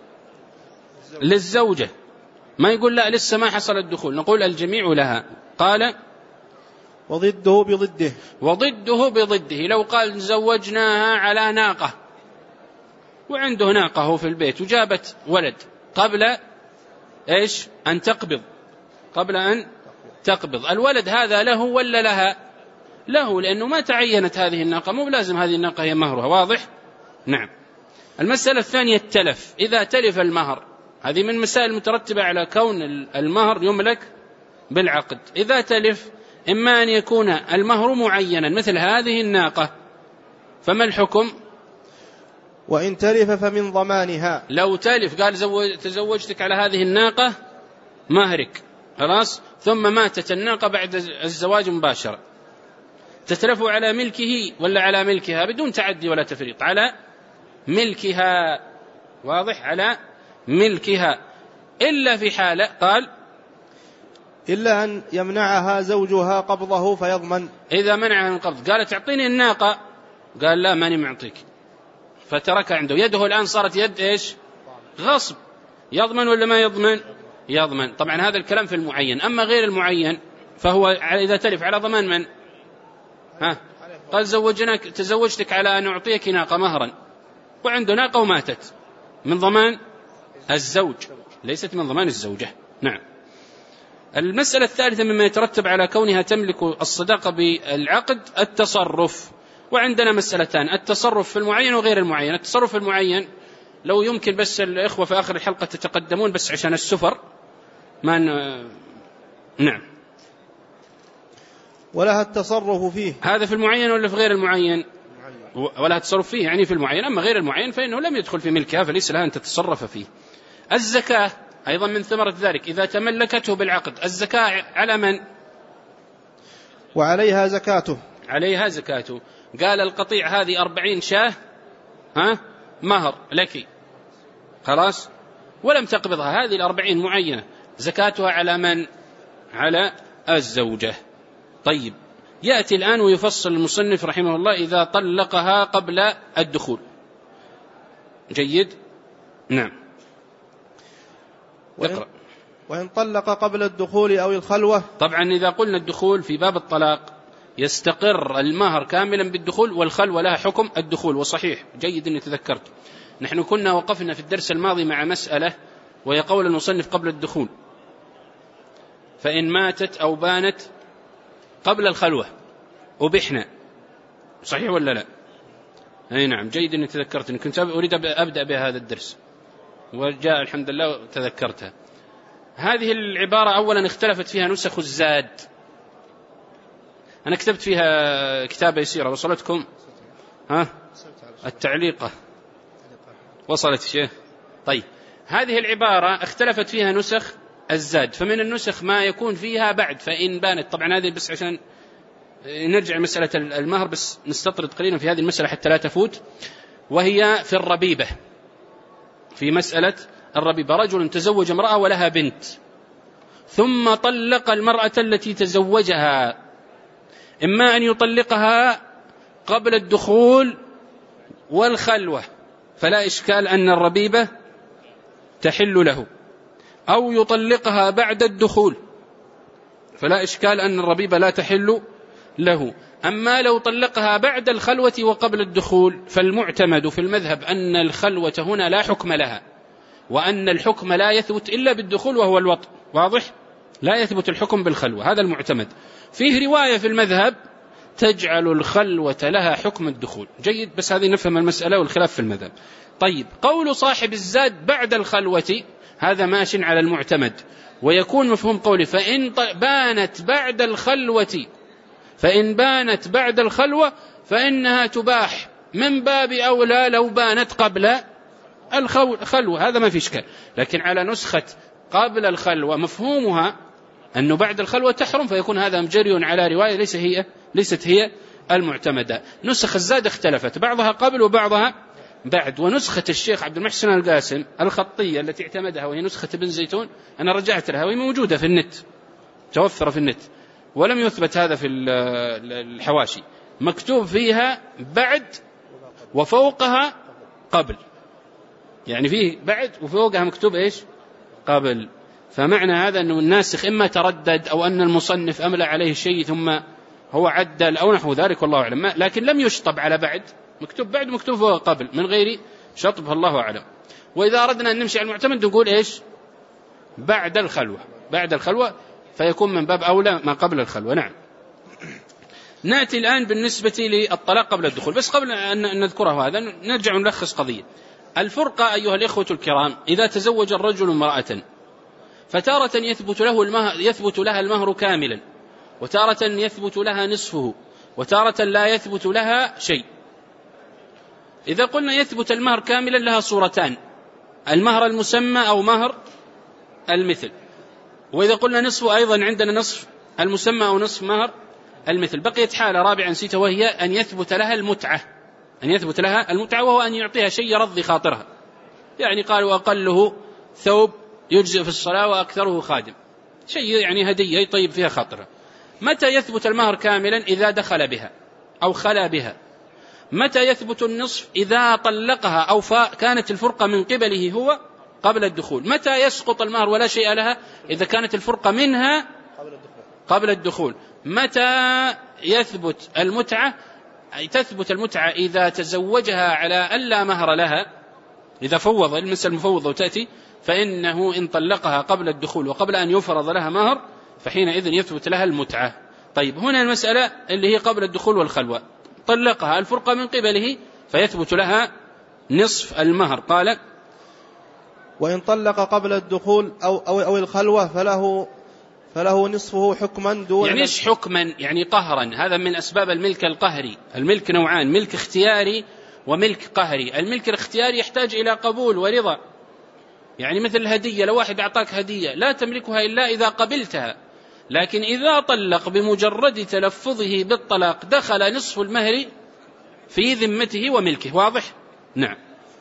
للزوجة. ما يقول لا لسه ما حصل الدخول، نقول الجميع لها. قال: وضده بضده. وضده بضده، لو قال زوجناها على ناقة وعنده ناقة في البيت وجابت ولد قبل إيش؟ أن تقبض، قبل أن تقبض، الولد هذا له ولا لها؟ له، لأنه ما تعينت هذه الناقة، مو لازم هذه الناقة هي مهرها. واضح؟ نعم. المسألة الثانية: التلف. إذا تلف المهر، هذه من مسائل مترتبة على كون المهر يملك بالعقد. إذا تلف، إما أن يكون المهر معينا مثل هذه الناقة، فما الحكم؟ وإن تلف فمن ضمانها. لو تلف قال تزوجتك على هذه الناقة مهرك، خلاص، ثم ماتت الناقة بعد الزواج مباشرة، تتلف على ملكه ولا على ملكها؟ بدون تعدي ولا تفريط، على ملكها. واضح؟ على ملكها، إلا في حالة، قال: إلا أن يمنعها زوجها قبضه فيضمن. إذا منعها من قبض، قالت اعطيني الناقة، قال لا ماني معطيك، فتركها عنده، يده الآن صارت يد إيش؟ غصب، يضمن ولا ما يضمن؟ يضمن. طبعا هذا الكلام في المعين، أما غير المعين فهو إذا تلف على ضمان من؟ ها؟ قال زوجناك تزوجتك على أن أعطيك ناقة مهرا، وعنده ناقة وماتت، من ضمان الزوج، ليست من ضمان الزوجة. نعم. المسألة الثالثة مما يترتب على كونها تملك الصداقة بالعقد: التصرف. وعندنا مسألتان: التصرف في المعين وغير المعين. التصرف في المعين لو يمكن بس الإخوة في آخر الحلقة تتقدمون بس عشان السفر ما ن... نعم. ولها التصرف فيه. هذا في المعين ولا في غير المعين؟ ولها التصرف فيه يعني في المعين، أما غير المعين فإنه لم يدخل في ملكها فليس لها أن تتصرف فيه. الزكاة أيضا من ثمرة ذلك، إذا تملكته بالعقد. الزكاة على من؟ وعليها زكاته. عليها زكاته. قال القطيع هذه أربعين شاه ها مهر لك، خلاص، ولم تقبضها، هذه الأربعين معينة، زكاتها على من؟ على الزوجة. طيب، يأتي الآن ويفصل المصنف رحمه الله: إذا طلقها قبل الدخول. جيد؟ نعم. وإن, وإن طلق قبل الدخول أو الخلوة. طبعا إذا قلنا الدخول في باب الطلاق يستقر المهر كاملا بالدخول، والخلوة لها حكم الدخول. وصحيح، جيد أني تذكرت، نحن كنا وقفنا في الدرس الماضي مع مسألة وهي قول المصنف قبل الدخول: فإن ماتت أو بانت قبل الخلوة أبحنا. صحيح ولا لا؟ أي نعم، جيد أني تذكرت، أني كنت أريد أبدأ بهذا الدرس وجاء الحمد لله تذكرتها. هذه العبارة أولا اختلفت فيها نسخ الزاد، أنا كتبت فيها كتابة يسيرة، وصلتكم ها التعليقة؟ وصلت شيء؟ طيب، هذه العبارة اختلفت فيها نسخ الزاد، فمن النسخ ما يكون فيها بعد فإن بانت. طبعا هذه بس عشان نرجع مسألة المهر بس نستطرد قليلا في هذه المسألة حتى لا تفوت، وهي في الربيبة. في مسألة الربيبة، رجل تزوج امرأة ولها بنت، ثم طلق المرأة التي تزوجها، إما أن يطلقها قبل الدخول والخلوة، فلا إشكال أن الربيبة تحل له، أو يطلقها بعد الدخول فلا إشكال أن الربيبة لا تحل له. أما لو طلقها بعد الخلوة وقبل الدخول فالمعتمد في المذهب أن الخلوة هنا لا حكم لها، وأن الحكم لا يثبت إلا بالدخول وهو الوطء. واضح؟ لا يثبت الحكم بالخلوة، هذا المعتمد. فيه رواية في المذهب تجعل الخلوة لها حكم الدخول. جيد، بس هذه نفهم المسألة والخلاف في المذهب. طيب، قول صاحب الزاد بعد الخلوة هذا ماش على المعتمد، ويكون مفهوم قولي فإن بانت بعد الخلوة فإن بانت بعد الخلوة فإنها تباح من باب أولى لو بانت قبل الخلوة، هذا ما في إشكال. لكن على نسخة قبل الخلوة مفهومها أنه بعد الخلوة تحرم، فيكون هذا مجري على رواية ليس هي ليست هي المعتمدة. نسخ الزاد اختلفت، بعضها قبل وبعضها بعد. ونسخة الشيخ عبد المحسن القاسم الخطية التي اعتمدها وهي نسخة ابن زيتون أنا رجعت لها وهي موجودة في النت، توفر في النت، ولم يثبت هذا في الحواشي، مكتوب فيها بعد وفوقها قبل، يعني فيه بعد وفوقها مكتوب إيش؟ قبل. فمعنى هذا أنه الناسخ إما تردد أو أن المصنف أملى عليه شيء ثم هو عدل أو نحو ذلك، والله أعلم. لكن لم يشطب على بعد، مكتوب بعد مكتوب فوق قبل من غير شطب، الله أعلم. وإذا أردنا أن نمشي على المعتمد نقول إيش؟ بعد الخلوة، بعد الخلوة، فيكون من باب أولى ما قبل الخلوة. نعم. نأتي الآن بالنسبة للطلاق قبل الدخول، بس قبل أن نذكره هذا نرجع نلخص قضية الفرقة. أيها الإخوة الكرام، إذا تزوج الرجل امرأة فتارة يثبت له المهر يثبت لها المهر كاملا، وتارة يثبت لها نصفه، وتارة لا يثبت لها شيء. إذا قلنا يثبت المهر كاملا لها صورتان: المهر المسمى أو مهر المثل. وإذا قلنا نصفه أيضا عندنا نصف المسمى أو نصف مهر المثل. بقيت حالة رابعة نسيتها، وهي أن يثبت لها المتعة، أن يثبت لها المتعة وهو أن يعطيها شيء يرضي خاطرها، يعني قالوا أقله ثوب يجزئ في الصلاة وأكثره خادم، شيء يعني هدية يطيب فيها خاطرها. متى يثبت المهر كاملا؟ إذا دخل بها أو خلا بها. متى يثبت النصف؟ إذا طلقها أو كانت الفرقة من قبله هو قبل الدخول. متى يسقط المهر ولا شيء لها؟ إذا كانت الفرقة منها قبل الدخول. متى يثبت المتعة؟ أي تثبت المتعة إذا تزوجها على أن لا مهر لها، إذا فوض المسألة المفوضة وتأتي، فإنه إن طلقها قبل الدخول وقبل أن يفرض لها مهر فحينئذ يثبت لها المتعة. طيب، هنا المسألة اللي هي قبل الدخول والخلوة، طلقها الفرقة من قبله فيثبت لها نصف المهر. قال: وإن طلق قبل الدخول أو, أو, أو الخلوة فله فله نصفه حكما دون. يعني إيش حكما؟ يعني قهرا. هذا من أسباب الملك القهري. الملك نوعان: ملك اختياري وملك قهري. الملك الاختياري يحتاج إلى قبول ورضا، يعني مثل الهدية، لو واحد أعطاك هدية لا تملكها إلا إذا قبلتها، لكن إذا طلق بمجرد تلفظه بالطلاق دخل نصف المهر في ذمته وملكه. واضح؟ نعم.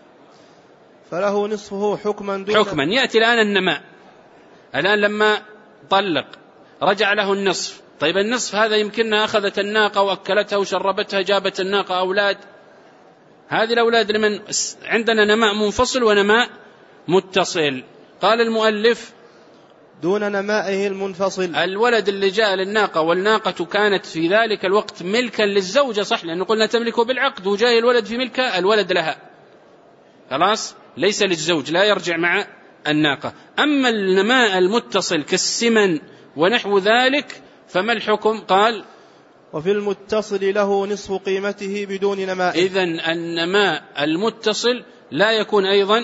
فله نصفه حكما دون. حكما. يأتي الآن النماء. الآن لما طلق رجع له النصف. طيب، النصف هذا يمكنها أخذت الناقة وأكلتها وشربتها، جابت الناقة أولاد، هذه الأولاد لمن؟ عندنا نماء منفصل ونماء متصل. قال المؤلف: دون نمائه المنفصل. الولد اللي جاء للناقة والناقة كانت في ذلك الوقت ملكا للزوجة، صح، لأنه قلنا تملكه بالعقد، وجاء الولد في ملكه، الولد لها خلاص، ليس للزوج، لا يرجع مع الناقة. أما النماء المتصل كالسمن ونحو ذلك فما الحكم؟ قال: وفي المتصل له نصف قيمته بدون نماء. إذن النماء المتصل لا يكون أيضا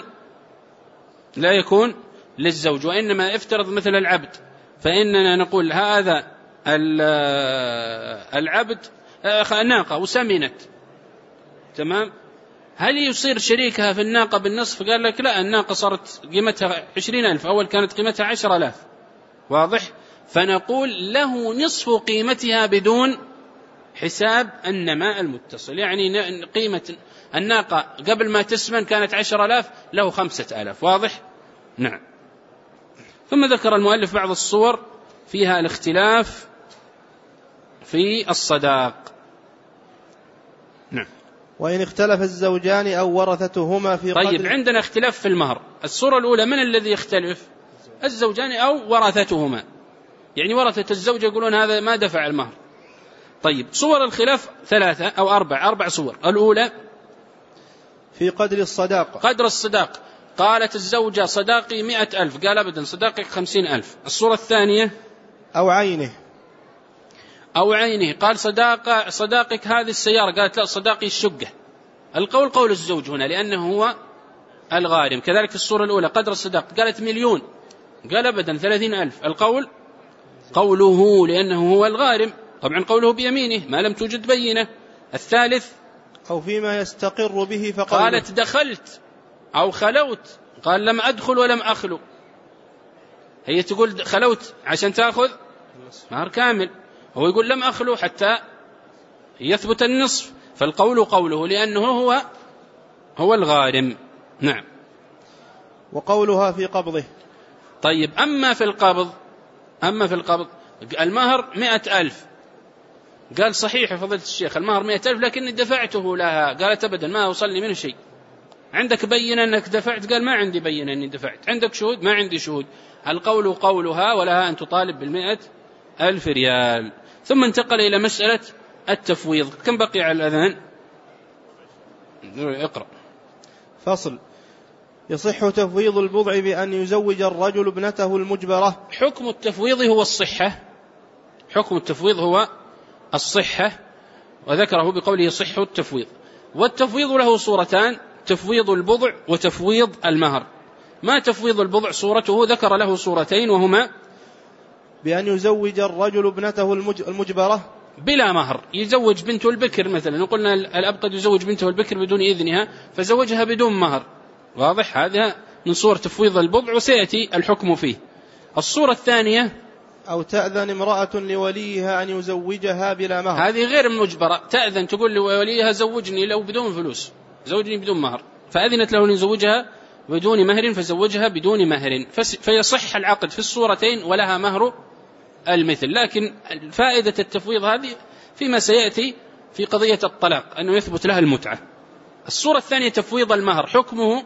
لا يكون للزوج، وإنما افترض مثل العبد، فإننا نقول هذا العبد ناقة وسمنت، تمام، هل يصير شريكها في الناقة بالنصف؟ قال لك لا، الناقة صارت قيمتها عشرين ألف، أول كانت قيمتها عشر ألاف. واضح؟ فنقول له نصف قيمتها بدون حساب النماء المتصل، يعني قيمة الناقة قبل ما تسمن كانت عشر ألاف، له خمسة ألاف. واضح؟ نعم. ثم ذكر المؤلف بعض الصور فيها الاختلاف في الصداق. نعم. وإن اختلف الزوجان أو ورثتهما في قدر. طيب عندنا اختلاف في المهر. الصورة الأولى من الذي يختلف؟ الزوجان أو ورثتهما، يعني ورثة الزوج يقولون هذا ما دفع المهر. طيب صور الخلاف ثلاثة أو أربع أربع صور. الأولى في قدر الصداق، قدر الصداق، قالت الزوجة صداقي مئة ألف، قال أبدا صداقك خمسين ألف. الصورة الثانية أو عينه، أو عينه، قال صداق صداقك هذه السيارة، قالت لا صداقي الشقة. القول قول الزوج هنا لأنه هو الغارم. كذلك في الصورة الأولى قدر الصداق، قالت مليون، قال أبدا ثلاثين ألف. القول قوله لأنه هو الغارم، طبعا قوله بيمينه ما لم توجد بينة. الثالث أو فيما يستقر به فقال قالت دخلت أو خلوت، قال لم أدخل ولم أخلو. هي تقول خلوت عشان تأخذ مهر كامل، هو يقول لم أخلو حتى يثبت النصف. فالقول قوله لأنه هو هو الغارم. نعم. وقولها في قبضه. طيب أما في القبض، أما في القبض المهر مئة ألف، قال صحيح يا فضيلة الشيخ المهر مئة ألف لكني دفعته لها، قالت أبدا ما وصلني منه شيء. عندك بينة أنك دفعت؟ قال ما عندي بينة أني دفعت. عندك شهود؟ ما عندي شهود. القول قولها ولها أن تطالب بالمئة ألف ريال. ثم انتقل إلى مسألة التفويض. كم بقي على الأذان؟ اقرأ. فصل. يصح تفويض البضع بأن يزوج الرجل ابنته المجبرة. حكم التفويض هو الصحة، حكم التفويض هو الصحة، وذكره بقوله يصح التفويض. والتفويض له صورتان، تفويض البضع وتفويض المهر. ما تفويض البضع صورته؟ ذكر له صورتين وهما بأن يزوج الرجل ابنته المجبرة بلا مهر، يزوج بنته البكر مثلا، قلنا الأب قد يزوج بنته البكر بدون إذنها فزوجها بدون مهر، واضح؟ هذا من صور تفويض البضع وسيأتي الحكم فيه. الصورة الثانية أو تأذن امرأة لوليها أن يزوجها بلا مهر. هذه غير المجبرة، تأذن تقول لوليها زوجني لو بدون فلوس، زوجني بدون مهر، فأذنت له أن يزوجها بدون مهر فزوجها بدون مهر، فيصح العقد في الصورتين ولها مهر المثل. لكن فائدة التفويض هذه فيما سيأتي في قضية الطلاق أنه يثبت لها المتعة. الصورة الثانية تفويض المهر، حكمه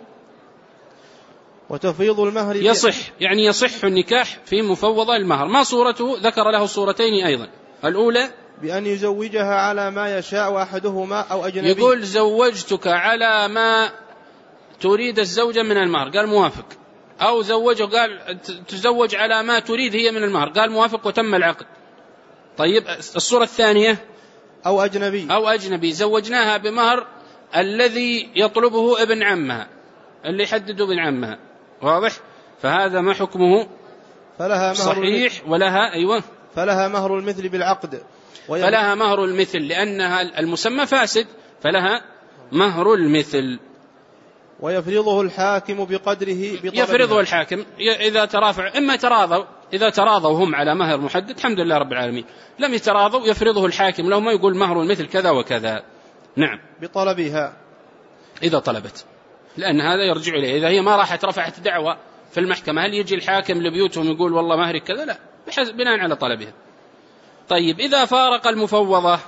وتفويض المهر يصح، يعني يصح النكاح في مفوضة المهر. ما صورته؟ ذكر له صورتين أيضا. الأولى بأن يزوجها على ما يشاء أحدهما أو أجنبي، يقول زوجتك على ما تريد الزوجة من المهر، قال موافق. أو زوجه قال تزوج على ما تريد هي من المهر، قال موافق وتم العقد. طيب الصورة الثانية أو أجنبي، أو أجنبي زوجناها بمهر الذي يطلبه ابن عمها، اللي يحدده ابن عمها، واضح؟ فهذا ما حكمه؟ فلها مهر صحيح ولها أيوة فلها مهر المثل بالعقد، فلها مهر المثل لأنها المسمى فاسد، فلها مهر المثل. ويفرضه الحاكم بقدره بطلبها. يفرضه الحاكم إذا ترافع، إما تراضوا، إذا تراضوا هم على مهر محدد الحمد لله رب العالمين، لم يتراضوا يفرضه الحاكم لو ما يقول مهر المثل كذا وكذا. نعم بطلبها إذا طلبت، لأن هذا يرجع إليه. إذا هي ما راحت رفعت دعوة في المحكمة هل يجي الحاكم لبيوتهم يقول والله مهرك كذا؟ لا، بناء على طلبها. طيب إذا فارق المفوضة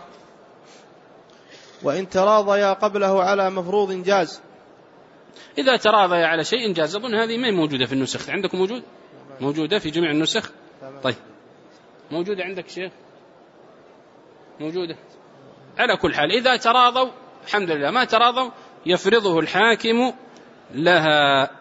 وإن تراضيا قبله على مفروض جاز. إذا تراضيا على شيء جاز. أظن هذه ما موجودة في النسخ، عندكم موجود؟ موجودة في جميع النسخ؟ طيب موجودة عندك شيخ؟ موجودة. على كل حال إذا تراضوا الحمد لله، ما تراضوا يفرضه الحاكم لها.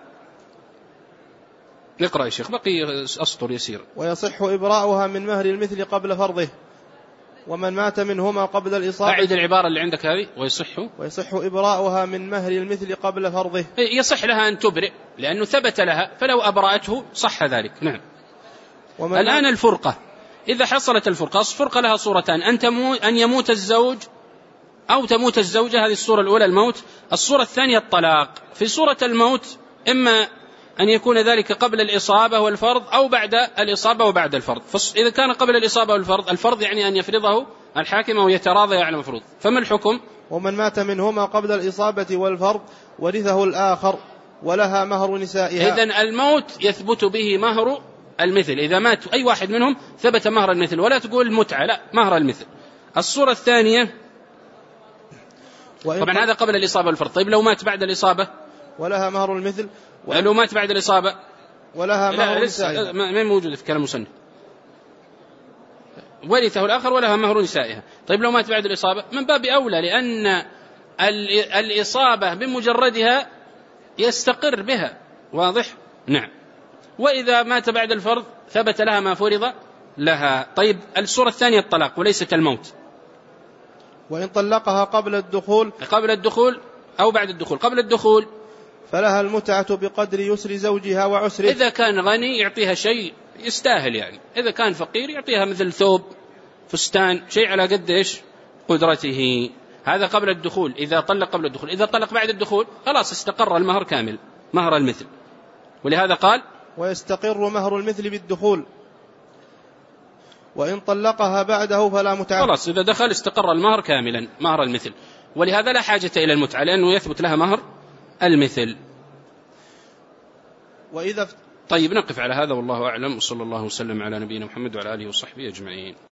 نقرأ يا شيخ، بقي أسطر يسير. ويصح إبراؤها من مهر المثل قبل فرضه، ومن مات منهما قبل الإصابة. أعيد العبارة اللي عندك هذه. ويصح ويصح إبراؤها من مهر المثل قبل فرضه. يصح لها أن تبرئ لأنه ثبت لها، فلو أبرأته صح ذلك. نعم. الآن الفرقة، إذا حصلت الفرقة، الفرقة لها صورتان، أن, تموت أن يموت الزوج أو تموت الزوجة، هذه الصورة الأولى الموت. الصورة الثانية الطلاق. في صورة الموت إما أن يكون ذلك قبل الإصابة والفرض أو بعد الإصابة وبعد الفرض. إذا كان قبل الإصابة والفرض، الفرض يعني أن يفرضه الحاكم ويتراضى على المفروض. فما الحكم؟ ومن مات منهما قبل الإصابة والفرض ورثه الآخر ولها مهر نسائها. إذن الموت يثبت به مهر المثل، إذا مات أي واحد منهم ثبت مهر المثل، ولا تقول متعة، لا، مهر المثل. الصورة الثانية طبعا هذا قبل الإصابة والفرض. طيب لو مات بعد الإصابة ولها مهر المثل. لو مات بعد الإصابة ولها مهر نسائها. ما موجود في كلام المصنف. ورثه الآخر ولها مهر نسائها. طيب لو مات بعد الإصابة من باب أولى، لأن الإصابة بمجردها يستقر بها. واضح؟ نعم. وإذا مات بعد الفرض ثبت لها ما فرض لها. طيب الصورة الثانية الطلاق وليست الموت. وإن طلقها قبل الدخول قبل الدخول أو بعد الدخول. قبل الدخول فلها المتعة بقدر يسر زوجها وعسره. إذا كان غني يعطيها شيء يستاهل يعني، إذا كان فقير يعطيها مثل ثوب فستان شيء على قد إيش قدرته. هذا قبل الدخول إذا طلق قبل الدخول. إذا طلق بعد الدخول خلاص استقر المهر كامل، مهر المثل. ولهذا قال ويستقر مهر المثل بالدخول. وإن طلقها بعده فلا متعة. خلاص إذا دخل استقر المهر كاملا، مهر المثل. ولهذا لا حاجة إلى المتعة لأنه يثبت لها مهر المثل. وإذا طيب نقف على هذا والله أعلم، وصلى الله وسلم على نبينا محمد وعلى آله وصحبه أجمعين.